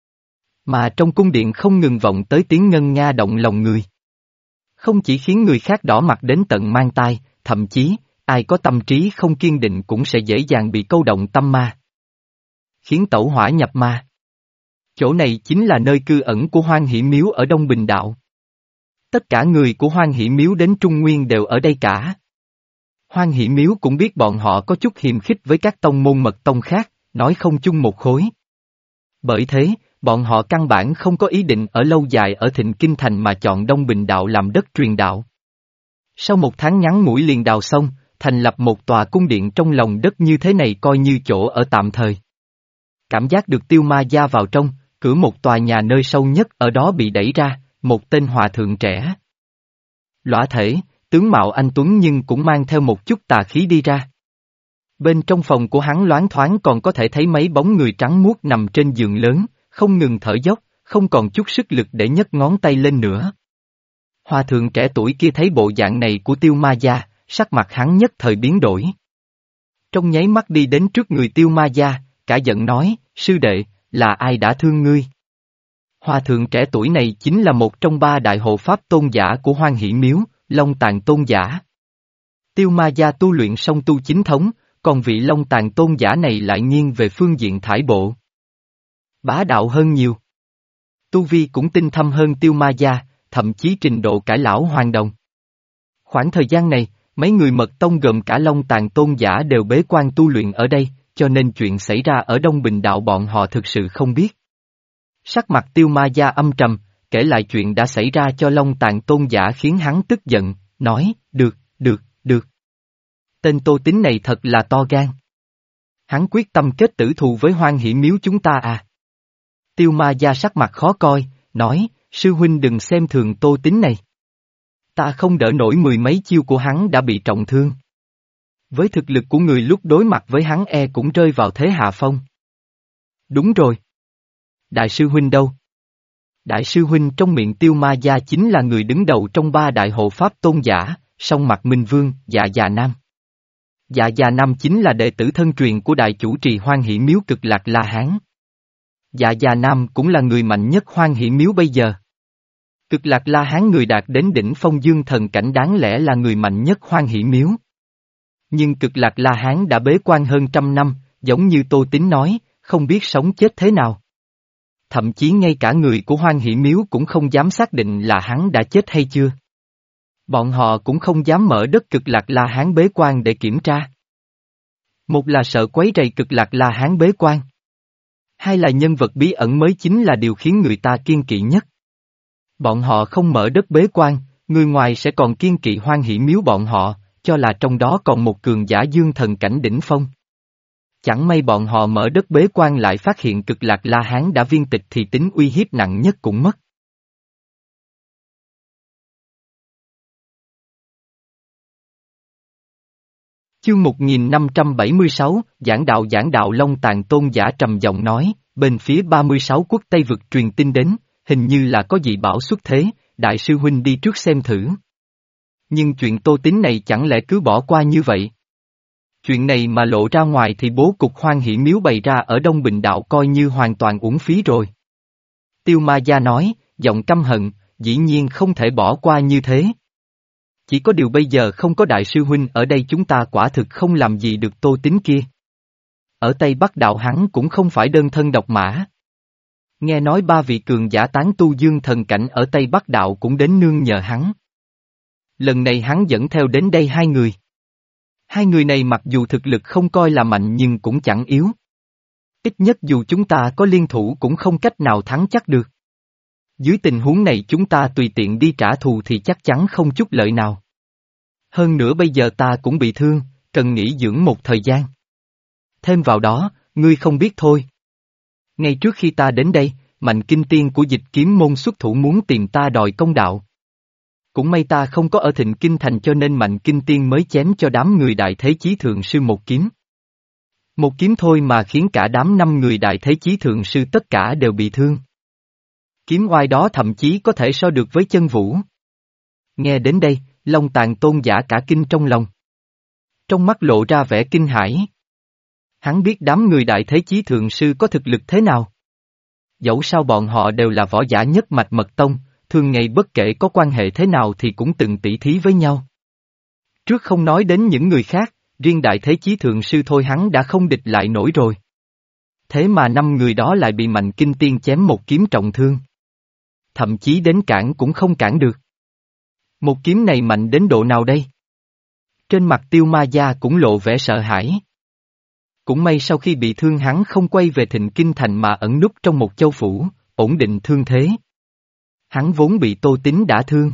Mà trong cung điện không ngừng vọng tới tiếng ngân nga động lòng người. Không chỉ khiến người khác đỏ mặt đến tận mang tai, thậm chí, ai có tâm trí không kiên định cũng sẽ dễ dàng bị câu động tâm ma. Khiến tẩu hỏa nhập ma. Chỗ này chính là nơi cư ẩn của Hoan Hỷ Miếu ở Đông Bình Đạo. Tất cả người của Hoan Hỷ Miếu đến Trung Nguyên đều ở đây cả. Hoan Hỷ Miếu cũng biết bọn họ có chút hiềm khích với các tông môn mật tông khác, nói không chung một khối. Bởi thế, Bọn họ căn bản không có ý định ở lâu dài ở Thịnh Kinh Thành mà chọn Đông Bình Đạo làm đất truyền đạo. Sau một tháng ngắn ngủi liền đào xong, thành lập một tòa cung điện trong lòng đất như thế này coi như chỗ ở tạm thời. Cảm giác được Tiêu Ma Gia vào trong, cửa một tòa nhà nơi sâu nhất ở đó bị đẩy ra, một tên hòa thượng trẻ. Lõa thể, tướng mạo anh tuấn nhưng cũng mang theo một chút tà khí đi ra. Bên trong phòng của hắn loáng thoáng còn có thể thấy mấy bóng người trắng muốt nằm trên giường lớn, không ngừng thở dốc, không còn chút sức lực để nhấc ngón tay lên nữa. Hòa thượng trẻ tuổi kia thấy bộ dạng này của Tiêu Ma Gia, sắc mặt hắn nhất thời biến đổi. Trong nháy mắt đi đến trước người Tiêu Ma Gia, cả giận nói, sư đệ, là ai đã thương ngươi? Hòa thượng trẻ tuổi này chính là một trong ba đại hộ pháp tôn giả của Hoang Hỷ Miếu, Long Tàn tôn giả. Tiêu Ma Gia tu luyện song tu chính thống, còn vị Long Tàn tôn giả này lại nghiêng về phương diện thải bộ. Bá đạo hơn nhiều. Tu vi cũng tinh thâm hơn Tiêu Ma Gia, thậm chí trình độ cải lão hoàng đồng. Khoảng thời gian này, mấy người mật tông gồm cả Long Tàn tôn giả đều bế quan tu luyện ở đây, cho nên chuyện xảy ra ở Đông Bình Đạo bọn họ thực sự không biết. Sắc mặt Tiêu Ma Gia âm trầm, kể lại chuyện đã xảy ra cho Long Tàn tôn giả khiến hắn tức giận, nói, được, được, được. Tên Tô Tín này thật là to gan. Hắn quyết tâm kết tử thù với Hoang Hỷ Miếu chúng ta à. Tiêu Ma Gia sắc mặt khó coi, nói, sư huynh đừng xem thường Tô Tín này. Ta không đỡ nổi mười mấy chiêu của hắn đã bị trọng thương. Với thực lực của người lúc đối mặt với hắn e cũng rơi vào thế hạ phong. Đúng rồi. Đại sư huynh đâu? Đại sư huynh trong miệng Tiêu Ma Gia chính là người đứng đầu trong ba đại hộ pháp tôn giả, song mặt Minh Vương, Dạ Già Nam. Dạ Già Nam chính là đệ tử thân truyền của đại chủ trì Hoang Hỷ Miếu Cực Lạc La Hán. Dạ Già Nam cũng là người mạnh nhất Hoang Hỷ Miếu bây giờ. Cực Lạc La Hán người đạt đến đỉnh phong dương thần cảnh đáng lẽ là người mạnh nhất Hoang Hỷ Miếu. Nhưng Cực Lạc La Hán đã bế quan hơn trăm năm, giống như Tô Tín nói, không biết sống chết thế nào. Thậm chí ngay cả người của Hoang Hỷ Miếu cũng không dám xác định là hắn đã chết hay chưa. Bọn họ cũng không dám mở đất Cực Lạc La Hán bế quan để kiểm tra. Một là sợ quấy rầy Cực Lạc La Hán bế quan. Hai là nhân vật bí ẩn mới chính là điều khiến người ta kiêng kỵ nhất. Bọn họ không mở đất bế quan, người ngoài sẽ còn kiêng kỵ Hoang Hỷ Miếu bọn họ, cho là trong đó còn một cường giả dương thần cảnh đỉnh phong. Chẳng may bọn họ mở đất bế quan lại phát hiện Cực Lạc La Hán đã viên tịch thì tính uy hiếp nặng nhất cũng mất. Chương một nghìn năm trăm bảy mươi sáu, Giảng đạo Giảng đạo Long Tàn tôn giả trầm giọng nói, bên phía ba mươi sáu quốc Tây vực truyền tin đến, hình như là có dị bảo xuất thế, đại sư huynh đi trước xem thử. Nhưng chuyện Tô Tín này chẳng lẽ cứ bỏ qua như vậy? Chuyện này mà lộ ra ngoài thì bố cục Hoang Hỷ Miếu bày ra ở Đông Bình Đạo coi như hoàn toàn uổng phí rồi. Tiêu Ma Gia nói, giọng căm hận, dĩ nhiên không thể bỏ qua như thế. Chỉ có điều bây giờ không có đại sư huynh ở đây chúng ta quả thực không làm gì được Tô Tín kia. Ở Tây Bắc Đạo hắn cũng không phải đơn thân độc mã. Nghe nói ba vị cường giả tán tu dương thần cảnh ở Tây Bắc Đạo cũng đến nương nhờ hắn. Lần này hắn dẫn theo đến đây hai người. Hai người này mặc dù thực lực không coi là mạnh nhưng cũng chẳng yếu. Ít nhất dù chúng ta có liên thủ cũng không cách nào thắng chắc được. Dưới tình huống này chúng ta tùy tiện đi trả thù thì chắc chắn không chút lợi nào. Hơn nữa bây giờ ta cũng bị thương, cần nghỉ dưỡng một thời gian. Thêm vào đó, ngươi không biết thôi. Ngay trước khi ta đến đây, Mạnh Kinh Tiên của Dịch Kiếm môn xuất thủ muốn tìm ta đòi công đạo. Cũng may ta không có ở Thịnh Kinh Thành cho nên Mạnh Kinh Tiên mới chém cho đám người Đại Thế Chí Thượng Sư một kiếm. Một kiếm thôi mà khiến cả đám năm người Đại Thế Chí Thượng Sư tất cả đều bị thương. Kiếm oai đó thậm chí có thể so được với chân vũ. Nghe đến đây, Long Tàn tôn giả cả kinh trong lòng. Trong mắt lộ ra vẻ kinh hãi. Hắn biết đám người Đại Thế Chí Thượng Sư có thực lực thế nào. Dẫu sao bọn họ đều là võ giả nhất mạch mật tông, thường ngày bất kể có quan hệ thế nào thì cũng từng tỷ thí với nhau. Trước không nói đến những người khác, riêng Đại Thế Chí Thượng Sư thôi hắn đã không địch lại nổi rồi. Thế mà năm người đó lại bị Mạnh Kinh Tiên chém một kiếm trọng thương. Thậm chí đến cản cũng không cản được. Một kiếm này mạnh đến độ nào đây? Trên mặt Tiêu Ma Gia cũng lộ vẻ sợ hãi. Cũng may sau khi bị thương hắn không quay về Thịnh Kinh Thành mà ẩn núp trong một châu phủ, ổn định thương thế. Hắn vốn bị Tô Tín đả thương.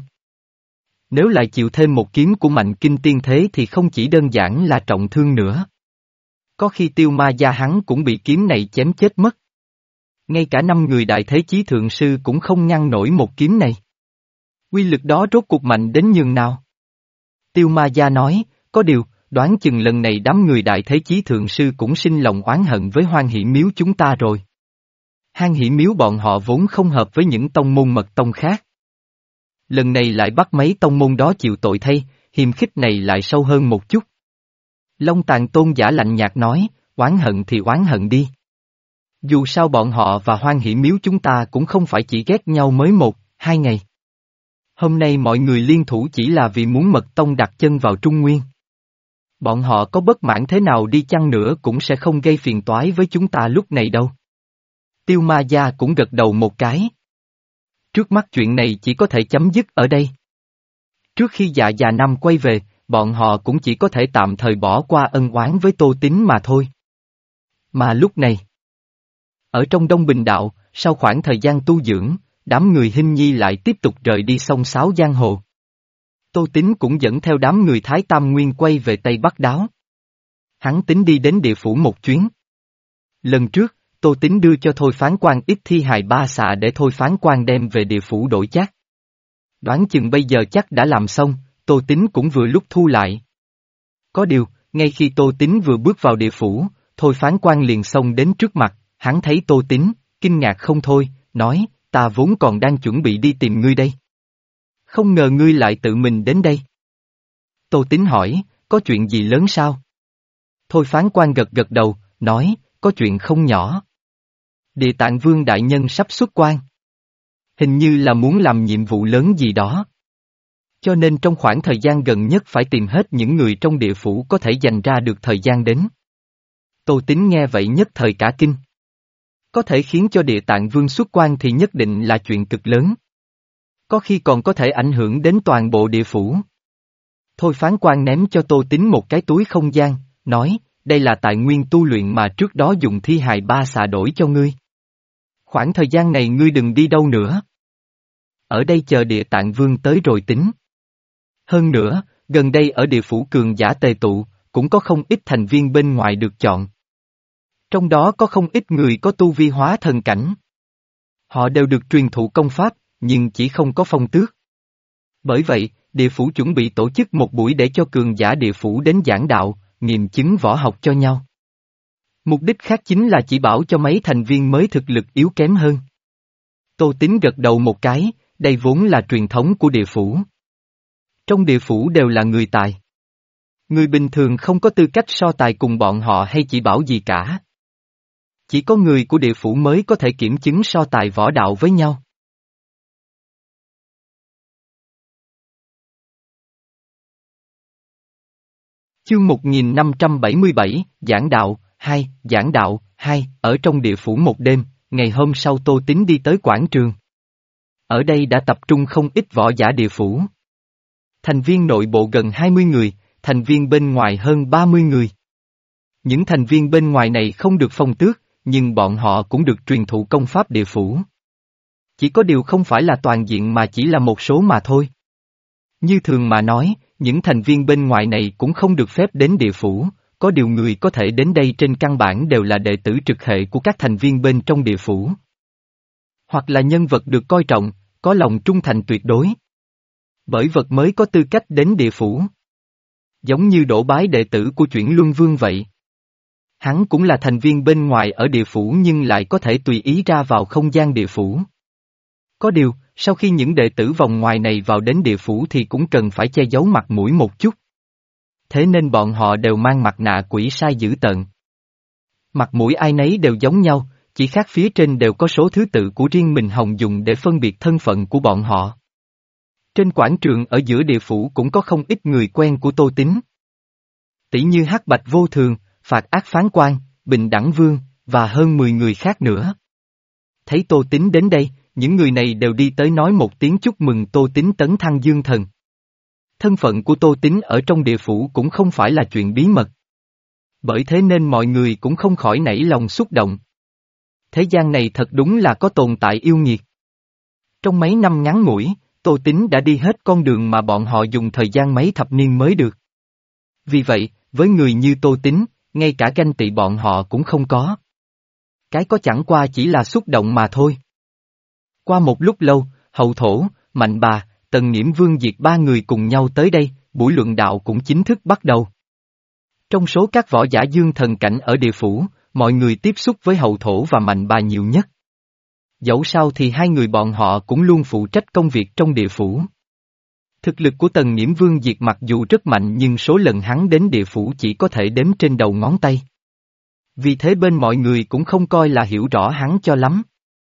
Nếu lại chịu thêm một kiếm của Mạnh Kinh Tiên thế thì không chỉ đơn giản là trọng thương nữa. Có khi Tiêu Ma Gia hắn cũng bị kiếm này chém chết mất. Ngay cả năm người đại thế chí thượng sư cũng không ngăn nổi một kiếm này. Quy lực đó rốt cuộc mạnh đến nhường nào? Tiêu Ma Gia nói, có điều, đoán chừng lần này đám người đại thế chí thượng sư cũng sinh lòng oán hận với Hoan Hỷ Miếu chúng ta rồi. Hoan Hỷ Miếu bọn họ vốn không hợp với những tông môn mật tông khác. Lần này lại bắt mấy tông môn đó chịu tội thay, hiềm khích này lại sâu hơn một chút. Long Tàn Tôn giả lạnh nhạt nói, oán hận thì oán hận đi. Dù sao bọn họ và Hoan Hỷ Miếu chúng ta cũng không phải chỉ ghét nhau mới một, hai ngày. Hôm nay mọi người liên thủ chỉ là vì muốn mật tông đặt chân vào Trung Nguyên. Bọn họ có bất mãn thế nào đi chăng nữa cũng sẽ không gây phiền toái với chúng ta lúc này đâu. Tiêu Ma Gia cũng gật đầu một cái. Trước mắt chuyện này chỉ có thể chấm dứt ở đây. Trước khi Dạ Già Nam quay về, bọn họ cũng chỉ có thể tạm thời bỏ qua ân oán với Tô Tín mà thôi. Mà lúc này, ở trong Đông Bình Đạo, sau khoảng thời gian tu dưỡng, đám người Hinh Nhi lại tiếp tục rời đi sông Sáo giang hồ. Tô Tín cũng dẫn theo đám người Thái Tam Nguyên quay về Tây Bắc Đáo. Hắn tính đi đến địa phủ một chuyến. Lần trước, Tô Tín đưa cho Thôi Phán Quan ít thi hài ba xạ để Thôi Phán Quan đem về địa phủ đổi chác. Đoán chừng bây giờ chắc đã làm xong, Tô Tín cũng vừa lúc thu lại. Có điều, ngay khi Tô Tín vừa bước vào địa phủ, Thôi Phán Quan liền xông đến trước mặt, hắn thấy Tô Tín, kinh ngạc không thôi, nói, ta vốn còn đang chuẩn bị đi tìm ngươi đây. Không ngờ ngươi lại tự mình đến đây. Tô Tín hỏi, có chuyện gì lớn sao? Thôi Phán Quan gật gật đầu, nói, có chuyện không nhỏ. Địa Tạng Vương đại nhân sắp xuất quan. Hình như là muốn làm nhiệm vụ lớn gì đó. Cho nên trong khoảng thời gian gần nhất phải tìm hết những người trong địa phủ có thể dành ra được thời gian đến. Tô Tín nghe vậy nhất thời cả kinh. Có thể khiến cho Địa Tạng Vương xuất quan thì nhất định là chuyện cực lớn. Có khi còn có thể ảnh hưởng đến toàn bộ địa phủ. Thôi Phán Quan ném cho Tô Tín một cái túi không gian, nói, đây là tài nguyên tu luyện mà trước đó dùng thi hài ba xà đổi cho ngươi. Khoảng thời gian này ngươi đừng đi đâu nữa. Ở đây chờ Địa Tạng Vương tới rồi tính. Hơn nữa, gần đây ở địa phủ cường giả tề tụ, cũng có không ít thành viên bên ngoài được chọn. Trong đó có không ít người có tu vi hóa thần cảnh. Họ đều được truyền thụ công pháp, nhưng chỉ không có phong tước. Bởi vậy, địa phủ chuẩn bị tổ chức một buổi để cho cường giả địa phủ đến giảng đạo, nghiệm chứng võ học cho nhau. Mục đích khác chính là chỉ bảo cho mấy thành viên mới thực lực yếu kém hơn. Tô Tín gật đầu một cái, đây vốn là truyền thống của địa phủ. Trong địa phủ đều là người tài. Người bình thường không có tư cách so tài cùng bọn họ hay chỉ bảo gì cả. Chỉ có người của địa phủ mới có thể kiểm chứng so tài võ đạo với nhau. Chương một nghìn năm trăm bảy mươi bảy, Giảng Đạo, hai, Giảng Đạo, hai, ở trong địa phủ một đêm, ngày hôm sau Tô Tín đi tới quảng trường. Ở đây đã tập trung không ít võ giả địa phủ. Thành viên nội bộ gần hai mươi người, thành viên bên ngoài hơn ba mươi người. Những thành viên bên ngoài này không được phong tước, nhưng bọn họ cũng được truyền thụ công pháp địa phủ. Chỉ có điều không phải là toàn diện mà chỉ là một số mà thôi. Như thường mà nói, những thành viên bên ngoài này cũng không được phép đến địa phủ, có điều người có thể đến đây trên căn bản đều là đệ tử trực hệ của các thành viên bên trong địa phủ. Hoặc là nhân vật được coi trọng, có lòng trung thành tuyệt đối. Bởi vật mới có tư cách đến địa phủ. Giống như Đỗ Bái đệ tử của Chuyển Luân Vương vậy. Hắn cũng là thành viên bên ngoài ở địa phủ nhưng lại có thể tùy ý ra vào không gian địa phủ. Có điều, sau khi những đệ tử vòng ngoài này vào đến địa phủ thì cũng cần phải che giấu mặt mũi một chút. Thế nên bọn họ đều mang mặt nạ quỷ sai dữ tợn. Mặt mũi ai nấy đều giống nhau, chỉ khác phía trên đều có số thứ tự của riêng mình hồng dùng để phân biệt thân phận của bọn họ. Trên quảng trường ở giữa địa phủ cũng có không ít người quen của Tô Tín. Tỷ như Hắc Bạch Vô Thường, Phạt Ác Phán Quan, Bình Đẳng Vương, và hơn mười người khác nữa. Thấy Tô Tín đến đây, những người này đều đi tới nói một tiếng chúc mừng Tô Tín tấn thăng dương thần. Thân phận của Tô Tín ở trong địa phủ cũng không phải là chuyện bí mật. Bởi thế nên mọi người cũng không khỏi nảy lòng xúc động. Thế gian này thật đúng là có tồn tại yêu nghiệt. Trong mấy năm ngắn ngủi, Tô Tín đã đi hết con đường mà bọn họ dùng thời gian mấy thập niên mới được. Vì vậy, với người như Tô Tín, ngay cả ganh tị bọn họ cũng không có. Cái có chẳng qua chỉ là xúc động mà thôi. Qua một lúc lâu, Hậu Thổ, Mạnh Bà, Tần Nghiễm Vương Diệt ba người cùng nhau tới đây, buổi luận đạo cũng chính thức bắt đầu. Trong số các võ giả dương thần cảnh ở địa phủ, mọi người tiếp xúc với Hậu Thổ và Mạnh Bà nhiều nhất. Dẫu sao thì hai người bọn họ cũng luôn phụ trách công việc trong địa phủ. Thực lực của Tần Nghiễm Vương Diệt mặc dù rất mạnh nhưng số lần hắn đến địa phủ chỉ có thể đếm trên đầu ngón tay. Vì thế bên mọi người cũng không coi là hiểu rõ hắn cho lắm.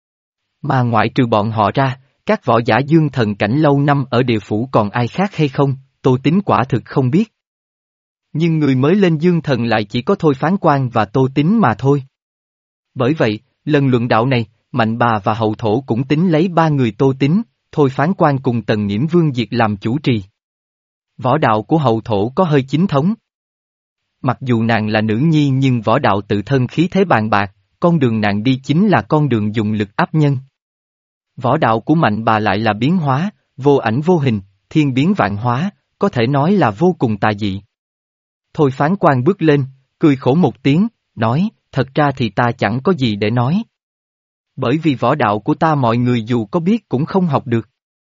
Mà ngoại trừ bọn họ ra, các võ giả dương thần cảnh lâu năm ở địa phủ còn ai khác hay không, Tô Tín quả thực không biết. Nhưng người mới lên dương thần lại chỉ có Thôi Phán Quan và Tô Tín mà thôi. Bởi vậy, lần luận đạo này, Mạnh Bà và Hậu Thổ cũng tính lấy ba người Tô Tín, Thôi Phán Quan cùng Tần Nghiễm Vương Diệt làm chủ trì. Võ đạo của Hậu Thổ có hơi chính thống. Mặc dù nàng là nữ nhi nhưng võ đạo tự thân khí thế bàn bạc, con đường nàng đi chính là con đường dùng lực áp nhân. Võ đạo của Mạnh Bà lại là biến hóa, vô ảnh vô hình, thiên biến vạn hóa, có thể nói là vô cùng tà dị. Thôi Phán Quan bước lên, cười khổ một tiếng, nói, thật ra thì ta chẳng có gì để nói. Bởi vì võ đạo của ta mọi người dù có biết cũng không học được.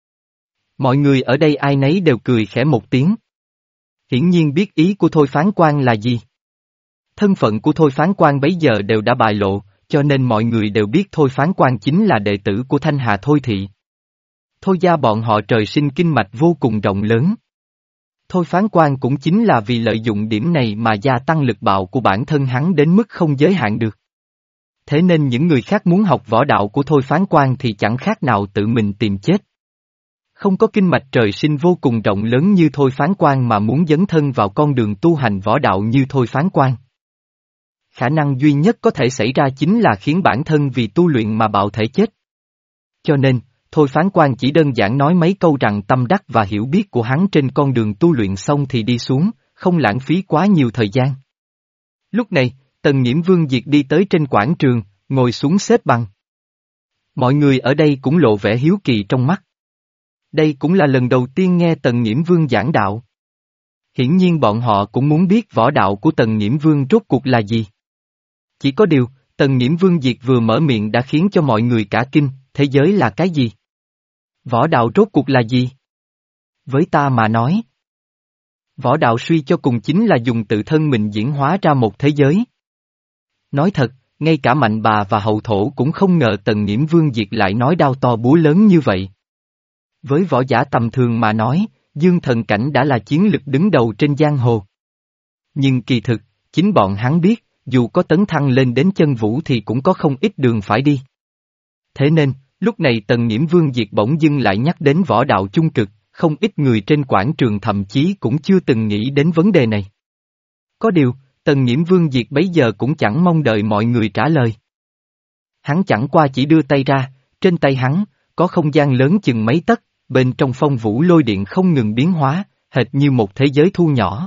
Mọi người ở đây ai nấy đều cười khẽ một tiếng. Hiển nhiên biết ý của Thôi Phán Quan là gì. Thân phận của Thôi Phán Quan bấy giờ đều đã bại lộ, cho nên mọi người đều biết Thôi Phán Quan chính là đệ tử của Thanh Hà Thôi Thị. Thôi gia bọn họ trời sinh kinh mạch vô cùng rộng lớn. Thôi Phán Quan cũng chính là vì lợi dụng điểm này mà gia tăng lực bạo của bản thân hắn đến mức không giới hạn được. Thế nên những người khác muốn học võ đạo của Thôi Phán Quan thì chẳng khác nào tự mình tìm chết. Không có kinh mạch trời sinh vô cùng rộng lớn như Thôi Phán Quan mà muốn dấn thân vào con đường tu hành võ đạo như Thôi Phán Quan. Khả năng duy nhất có thể xảy ra chính là khiến bản thân vì tu luyện mà bạo thể chết. Cho nên, Thôi Phán Quan chỉ đơn giản nói mấy câu rằng tâm đắc và hiểu biết của hắn trên con đường tu luyện xong thì đi xuống, không lãng phí quá nhiều thời gian. Lúc này, Tần Nghiễm Vương Diệt đi tới trên quảng trường, ngồi xuống xếp bằng. Mọi người ở đây cũng lộ vẻ hiếu kỳ trong mắt. Đây cũng là lần đầu tiên nghe Tần Nghiễm Vương giảng đạo. Hiển nhiên bọn họ cũng muốn biết võ đạo của Tần Nghiễm Vương rốt cuộc là gì. Chỉ có điều, Tần Nghiễm Vương Diệt vừa mở miệng đã khiến cho mọi người cả kinh, thế giới là cái gì? Võ đạo rốt cuộc là gì? Với ta mà nói, võ đạo suy cho cùng chính là dùng tự thân mình diễn hóa ra một thế giới. Nói thật, ngay cả Mạnh Bà và Hậu Thổ cũng không ngờ Tần Nghiễm Vương Diệt lại nói đao to búa lớn như vậy. Với võ giả tầm thường mà nói, dương thần cảnh đã là chiến lực đứng đầu trên giang hồ. Nhưng kỳ thực, chính bọn hắn biết, dù có tấn thăng lên đến chân vũ thì cũng có không ít đường phải đi. Thế nên, lúc này Tần Nghiễm Vương Diệt bỗng dưng lại nhắc đến võ đạo chung cực, không ít người trên quảng trường thậm chí cũng chưa từng nghĩ đến vấn đề này. Có điều, Tần Nghiễm Vương Diệt bấy giờ cũng chẳng mong đợi mọi người trả lời. Hắn chẳng qua chỉ đưa tay ra, trên tay hắn, có không gian lớn chừng mấy tấc, bên trong phong vũ lôi điện không ngừng biến hóa, hệt như một thế giới thu nhỏ.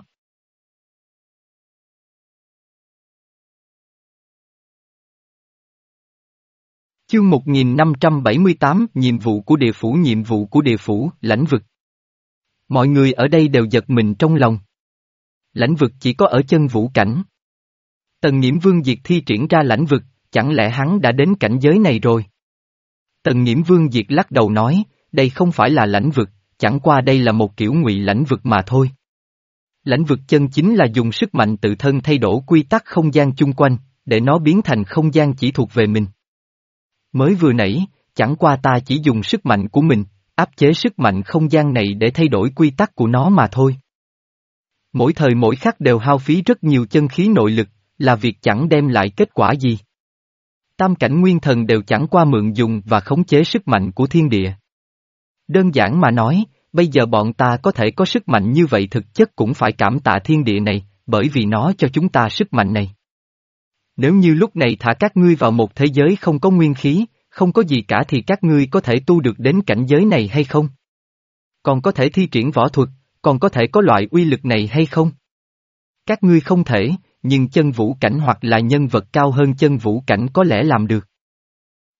Chương một nghìn năm trăm bảy mươi tám Nhiệm vụ của địa phủ Nhiệm vụ của địa phủ, lãnh vực. Mọi người ở đây đều giật mình trong lòng. Lãnh vực chỉ có ở chân vũ cảnh. Tần Nghiễm Vương Diệt thi triển ra lãnh vực, chẳng lẽ hắn đã đến cảnh giới này rồi? Tần Nghiễm Vương Diệt lắc đầu nói, đây không phải là lãnh vực, chẳng qua đây là một kiểu ngụy lãnh vực mà thôi. Lãnh vực chân chính là dùng sức mạnh tự thân thay đổi quy tắc không gian chung quanh, để nó biến thành không gian chỉ thuộc về mình. Mới vừa nãy, chẳng qua ta chỉ dùng sức mạnh của mình, áp chế sức mạnh không gian này để thay đổi quy tắc của nó mà thôi. Mỗi thời mỗi khắc đều hao phí rất nhiều chân khí nội lực, là việc chẳng đem lại kết quả gì. Tam cảnh nguyên thần đều chẳng qua mượn dùng và khống chế sức mạnh của thiên địa. Đơn giản mà nói, bây giờ bọn ta có thể có sức mạnh như vậy thực chất cũng phải cảm tạ thiên địa này, bởi vì nó cho chúng ta sức mạnh này. Nếu như lúc này thả các ngươi vào một thế giới không có nguyên khí, không có gì cả thì các ngươi có thể tu được đến cảnh giới này hay không? Còn có thể thi triển võ thuật, còn có thể có loại uy lực này hay không? Các ngươi không thể, nhưng chân vũ cảnh hoặc là nhân vật cao hơn chân vũ cảnh có lẽ làm được.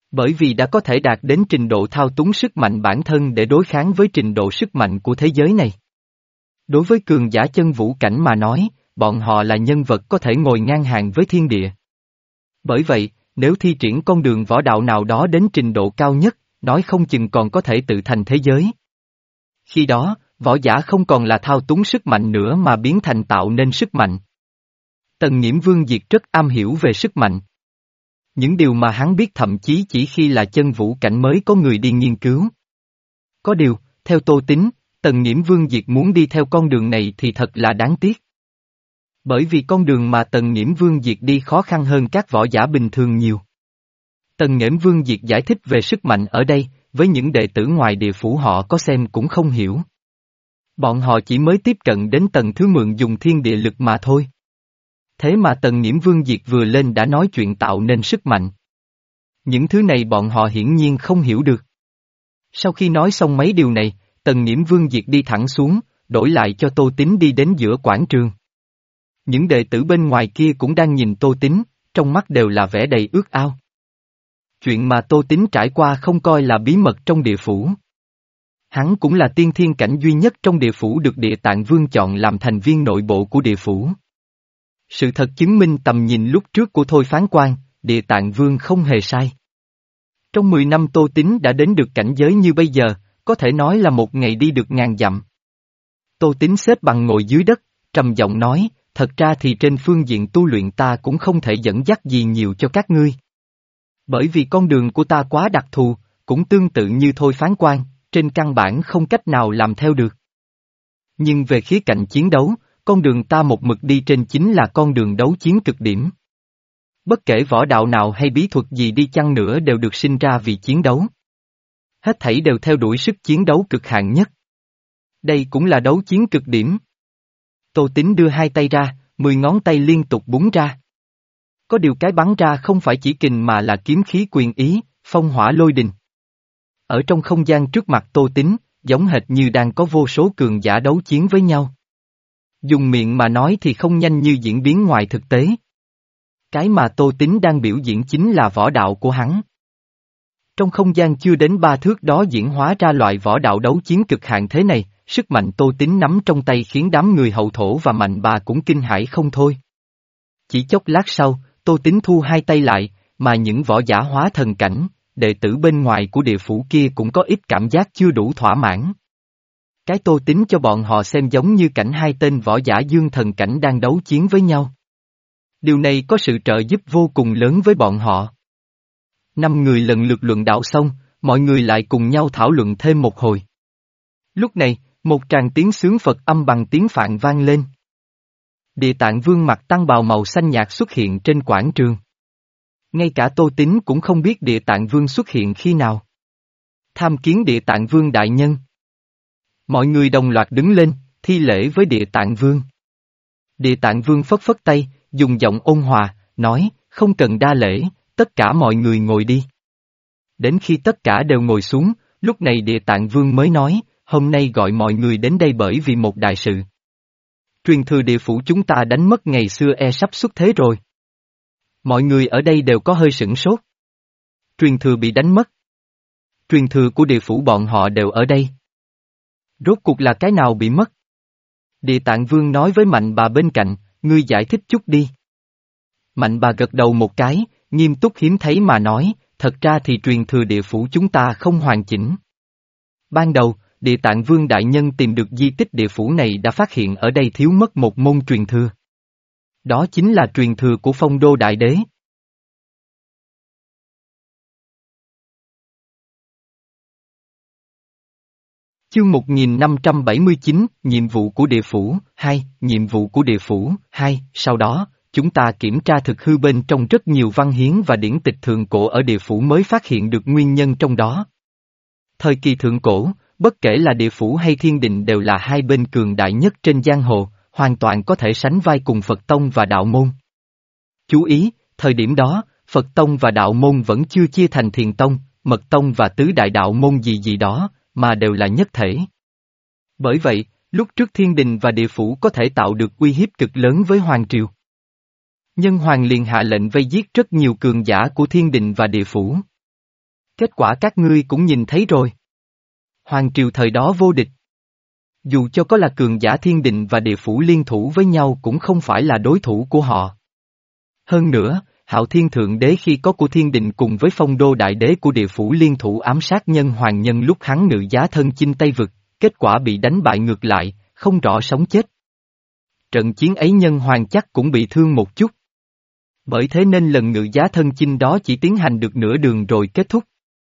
Bởi vì đã có thể đạt đến trình độ thao túng sức mạnh bản thân để đối kháng với trình độ sức mạnh của thế giới này. Đối với cường giả chân vũ cảnh mà nói, bọn họ là nhân vật có thể ngồi ngang hàng với thiên địa. Bởi vậy, nếu thi triển con đường võ đạo nào đó đến trình độ cao nhất, nói không chừng còn có thể tự thành thế giới. Khi đó, võ giả không còn là thao túng sức mạnh nữa mà biến thành tạo nên sức mạnh. Tần Nghiễm Vương Diệt rất am hiểu về sức mạnh. Những điều mà hắn biết thậm chí chỉ khi là chân vũ cảnh mới có người đi nghiên cứu. Có điều, theo Tô Tính, Tần Nghiễm Vương Diệt muốn đi theo con đường này thì thật là đáng tiếc. Bởi vì con đường mà Tần Nghiễm Vương Diệt đi khó khăn hơn các võ giả bình thường nhiều. Tần Nghiễm Vương Diệt giải thích về sức mạnh ở đây, với những đệ tử ngoài địa phủ họ có xem cũng không hiểu. Bọn họ chỉ mới tiếp cận đến tầng thứ mượn dùng thiên địa lực mà thôi. Thế mà Tần Nghiễm Vương Diệt vừa lên đã nói chuyện tạo nên sức mạnh. Những thứ này bọn họ hiển nhiên không hiểu được. Sau khi nói xong mấy điều này, Tần Nghiễm Vương Diệt đi thẳng xuống, đổi lại cho Tô Tính đi đến giữa quảng trường. Những đệ tử bên ngoài kia cũng đang nhìn Tô Tính, trong mắt đều là vẻ đầy ước ao. Chuyện mà Tô Tính trải qua không coi là bí mật trong địa phủ. Hắn cũng là tiên thiên cảnh duy nhất trong địa phủ được Địa Tạng Vương chọn làm thành viên nội bộ của địa phủ. Sự thật chứng minh tầm nhìn lúc trước của Thôi Phán Quan, Địa Tạng Vương không hề sai. Trong mười năm Tô Tính đã đến được cảnh giới như bây giờ, có thể nói là một ngày đi được ngàn dặm. Tô Tính xếp bằng ngồi dưới đất, trầm giọng nói, thật ra thì trên phương diện tu luyện ta cũng không thể dẫn dắt gì nhiều cho các ngươi. Bởi vì con đường của ta quá đặc thù, cũng tương tự như Thôi Phán Quan, trên căn bản không cách nào làm theo được. Nhưng về khía cạnh chiến đấu, con đường ta một mực đi trên chính là con đường đấu chiến cực điểm. Bất kể võ đạo nào hay bí thuật gì đi chăng nữa đều được sinh ra vì chiến đấu. Hết thảy đều theo đuổi sức chiến đấu cực hạn nhất. Đây cũng là đấu chiến cực điểm. Tô Tính đưa hai tay ra, mười ngón tay liên tục búng ra. Có điều cái bắn ra không phải chỉ kình mà là kiếm khí quyền ý, phong hỏa lôi đình. Ở trong không gian trước mặt Tô Tính, giống hệt như đang có vô số cường giả đấu chiến với nhau. Dùng miệng mà nói thì không nhanh như diễn biến ngoài thực tế. Cái mà Tô Tính đang biểu diễn chính là võ đạo của hắn. Trong không gian chưa đến ba thước đó diễn hóa ra loại võ đạo đấu chiến cực hạn thế này, sức mạnh Tô Tính nắm trong tay khiến đám người hậu thổ và mạnh bà cũng kinh hãi không thôi. Chỉ chốc lát sau, Tô Tính thu hai tay lại, mà những võ giả hóa thần cảnh, đệ tử bên ngoài của địa phủ kia cũng có ít cảm giác chưa đủ thỏa mãn. Cái Tô Tính cho bọn họ xem giống như cảnh hai tên võ giả dương thần cảnh đang đấu chiến với nhau. Điều này có sự trợ giúp vô cùng lớn với bọn họ. Năm người lần lượt luận đạo xong, mọi người lại cùng nhau thảo luận thêm một hồi. Lúc này, một tràng tiếng sướng Phật âm bằng tiếng Phạn vang lên. Địa Tạng Vương mặc tăng bào màu xanh nhạt xuất hiện trên quảng trường. Ngay cả Tô Tính cũng không biết Địa Tạng Vương xuất hiện khi nào. Tham kiến Địa Tạng Vương đại nhân. Mọi người đồng loạt đứng lên, thi lễ với Địa Tạng Vương. Địa Tạng Vương phất phất tay, dùng giọng ôn hòa, nói, không cần đa lễ, tất cả mọi người ngồi đi. Đến khi tất cả đều ngồi xuống, lúc này Địa Tạng Vương mới nói, hôm nay gọi mọi người đến đây bởi vì một đại sự. Truyền thừa địa phủ chúng ta đánh mất ngày xưa e sắp xuất thế rồi. Mọi người ở đây đều có hơi sửng sốt. Truyền thừa bị đánh mất. Truyền thừa của địa phủ bọn họ đều ở đây. Rốt cuộc là cái nào bị mất? Địa Tạng Vương nói với Mạnh Bà bên cạnh, ngươi giải thích chút đi. Mạnh Bà gật đầu một cái, nghiêm túc hiếm thấy mà nói, thật ra thì truyền thừa địa phủ chúng ta không hoàn chỉnh. Ban đầu, Địa Tạng Vương đại nhân tìm được di tích địa phủ này đã phát hiện ở đây thiếu mất một môn truyền thừa. Đó chính là truyền thừa của Phong Đô Đại Đế. Chương một nghìn năm trăm bảy mươi chín, nhiệm vụ của địa phủ, hai, nhiệm vụ của địa phủ, hai, sau đó, chúng ta kiểm tra thực hư bên trong rất nhiều văn hiến và điển tịch thượng cổ ở địa phủ mới phát hiện được nguyên nhân trong đó. Thời kỳ thượng cổ, bất kể là địa phủ hay thiên đình đều là hai bên cường đại nhất trên giang hồ, hoàn toàn có thể sánh vai cùng Phật Tông và Đạo Môn. Chú ý, thời điểm đó, Phật Tông và Đạo Môn vẫn chưa chia thành Thiền Tông, Mật Tông và Tứ Đại Đạo Môn gì gì đó, mà đều là nhất thể. Bởi vậy, lúc trước thiên đình và địa phủ có thể tạo được uy hiếp cực lớn với Hoàng Triều. Nhân Hoàng liền hạ lệnh vây giết rất nhiều cường giả của thiên đình và địa phủ. Kết quả các ngươi cũng nhìn thấy rồi. Hoàng triều thời đó vô địch. Dù cho có là cường giả thiên đình và địa phủ liên thủ với nhau cũng không phải là đối thủ của họ. Hơn nữa, Hạo Thiên Thượng Đế khi có của thiên đình cùng với Phong Đô Đại Đế của địa phủ liên thủ ám sát nhân hoàng nhân lúc hắn ngự giá thân chinh Tây Vực, kết quả bị đánh bại ngược lại, không rõ sống chết. Trận chiến ấy nhân hoàng chắc cũng bị thương một chút. Bởi thế nên lần ngự giá thân chinh đó chỉ tiến hành được nửa đường rồi kết thúc.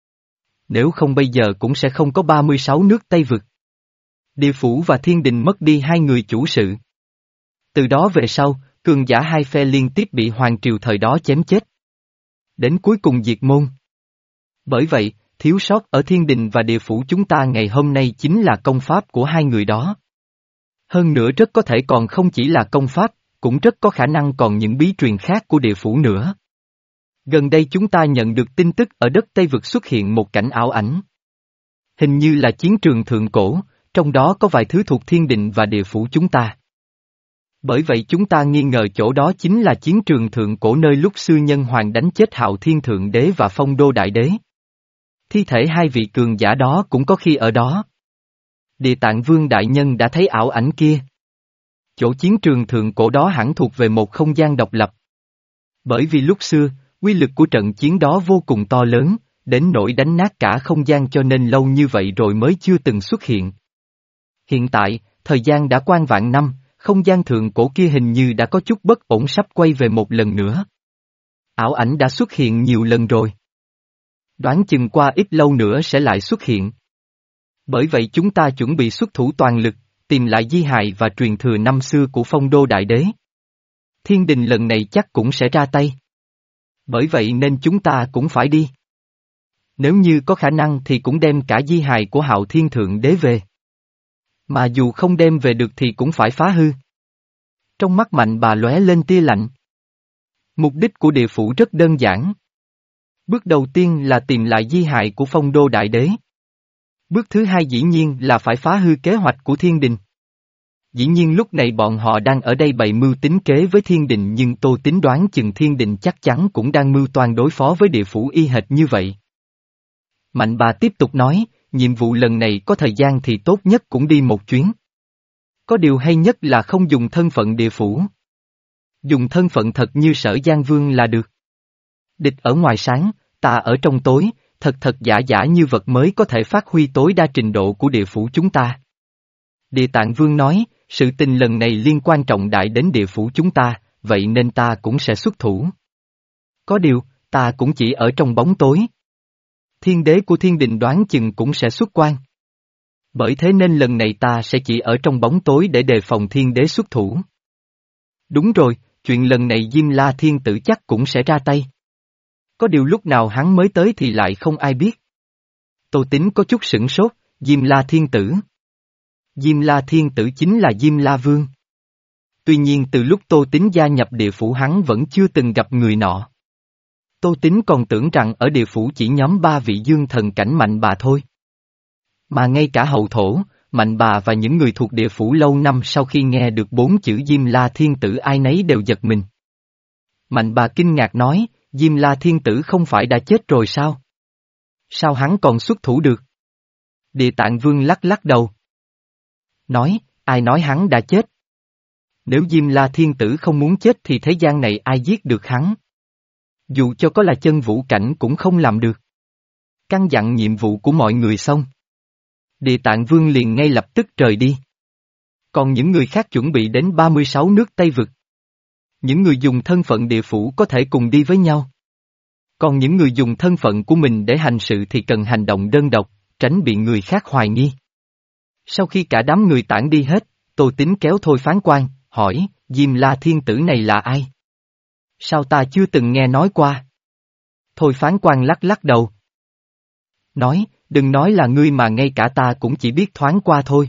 Nếu không bây giờ cũng sẽ không có ba mươi sáu nước Tây Vực. Địa phủ và thiên đình mất đi hai người chủ sự. Từ đó về sau, cường giả hai phe liên tiếp bị hoàng triều thời đó chém chết. Đến cuối cùng diệt môn. Bởi vậy, thiếu sót ở thiên đình và địa phủ chúng ta ngày hôm nay chính là công pháp của hai người đó. Hơn nữa rất có thể còn không chỉ là công pháp, cũng rất có khả năng còn những bí truyền khác của địa phủ nữa. Gần đây chúng ta nhận được tin tức ở đất Tây Vực xuất hiện một cảnh ảo ảnh. Hình như là chiến trường thượng cổ, trong đó có vài thứ thuộc thiên đình và địa phủ chúng ta. Bởi vậy chúng ta nghi ngờ chỗ đó chính là chiến trường thượng cổ nơi lúc xưa nhân hoàng đánh chết Hạo Thiên Thượng Đế và Phong Đô Đại Đế. Thi thể hai vị cường giả đó cũng có khi ở đó. Địa Tạng Vương Đại Nhân đã thấy ảo ảnh kia. Chỗ chiến trường thượng cổ đó hẳn thuộc về một không gian độc lập. Bởi vì lúc xưa, uy lực của trận chiến đó vô cùng to lớn, đến nỗi đánh nát cả không gian cho nên lâu như vậy rồi mới chưa từng xuất hiện. Hiện tại, thời gian đã qua vạn năm, không gian thượng cổ kia hình như đã có chút bất ổn sắp quay về một lần nữa. Ảo ảnh đã xuất hiện nhiều lần rồi. Đoán chừng qua ít lâu nữa sẽ lại xuất hiện. Bởi vậy chúng ta chuẩn bị xuất thủ toàn lực, tìm lại di hài và truyền thừa năm xưa của Phong Đô Đại Đế. Thiên đình lần này chắc cũng sẽ ra tay. Bởi vậy nên chúng ta cũng phải đi. Nếu như có khả năng thì cũng đem cả di hài của Hạo Thiên Thượng Đế về. Mà dù không đem về được thì cũng phải phá hư. Trong mắt Mạnh Bà lóe lên tia lạnh. Mục đích của địa phủ rất đơn giản. Bước đầu tiên là tìm lại di hài của Phong Đô Đại Đế. Bước thứ hai dĩ nhiên là phải phá hư kế hoạch của thiên đình. Dĩ nhiên lúc này bọn họ đang ở đây bày mưu tính kế với thiên đình nhưng tôi tính đoán chừng thiên đình chắc chắn cũng đang mưu toan đối phó với địa phủ y hệt như vậy. Mạnh Bà tiếp tục nói, nhiệm vụ lần này có thời gian thì tốt nhất cũng đi một chuyến. Có điều hay nhất là không dùng thân phận địa phủ. Dùng thân phận thật như Sở Giang Vương là được. Địch ở ngoài sáng, ta ở trong tối, thật thật giả giả như vật mới có thể phát huy tối đa trình độ của địa phủ chúng ta. Địa Tạng Vương nói, sự tình lần này liên quan trọng đại đến địa phủ chúng ta, vậy nên ta cũng sẽ xuất thủ. Có điều, ta cũng chỉ ở trong bóng tối. Thiên đế của thiên đình đoán chừng cũng sẽ xuất quan. Bởi thế nên lần này ta sẽ chỉ ở trong bóng tối để đề phòng thiên đế xuất thủ. Đúng rồi, chuyện lần này Diêm La Thiên Tử chắc cũng sẽ ra tay. Có điều lúc nào hắn mới tới thì lại không ai biết. Tô Tín có chút sửng sốt, Diêm La Thiên Tử. Diêm La Thiên Tử chính là Diêm La Vương. Tuy nhiên từ lúc Tô Tín gia nhập địa phủ hắn vẫn chưa từng gặp người nọ. Tô Tín còn tưởng rằng ở địa phủ chỉ nhóm ba vị dương thần cảnh Mạnh Bà thôi. Mà ngay cả hậu thổ, Mạnh Bà và những người thuộc địa phủ lâu năm sau khi nghe được bốn chữ Diêm La Thiên Tử ai nấy đều giật mình. Mạnh Bà kinh ngạc nói, Diêm La Thiên Tử không phải đã chết rồi sao? Sao hắn còn xuất thủ được? Địa Tạng Vương lắc lắc đầu. Nói, ai nói hắn đã chết? Nếu Diêm La Thiên Tử không muốn chết thì thế gian này ai giết được hắn? Dù cho có là chân vũ cảnh cũng không làm được. Căn dặn nhiệm vụ của mọi người xong. Địa Tạng Vương liền ngay lập tức rời đi. Còn những người khác chuẩn bị đến ba mươi sáu nước Tây Vực. Những người dùng thân phận địa phủ có thể cùng đi với nhau. Còn những người dùng thân phận của mình để hành sự thì cần hành động đơn độc, tránh bị người khác hoài nghi. Sau khi cả đám người tản đi hết, Tô Tín kéo Thôi Phán Quan, hỏi, Diêm La Thiên Tử này là ai? Sao ta chưa từng nghe nói qua? Thôi Phán Quan lắc lắc đầu. Nói, đừng nói là ngươi mà ngay cả ta cũng chỉ biết thoáng qua thôi.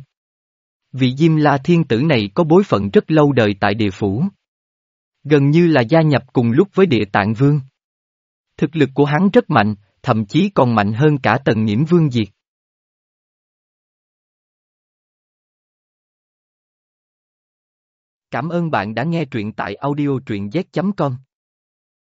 Vị Diêm La Thiên Tử này có bối phận rất lâu đời tại địa phủ. Gần như là gia nhập cùng lúc với Địa Tạng Vương. Thực lực của hắn rất mạnh, thậm chí còn mạnh hơn cả Tần Nhiễm Vương Diệt. Cảm ơn bạn đã nghe truyện tại audio truyện z chấm com.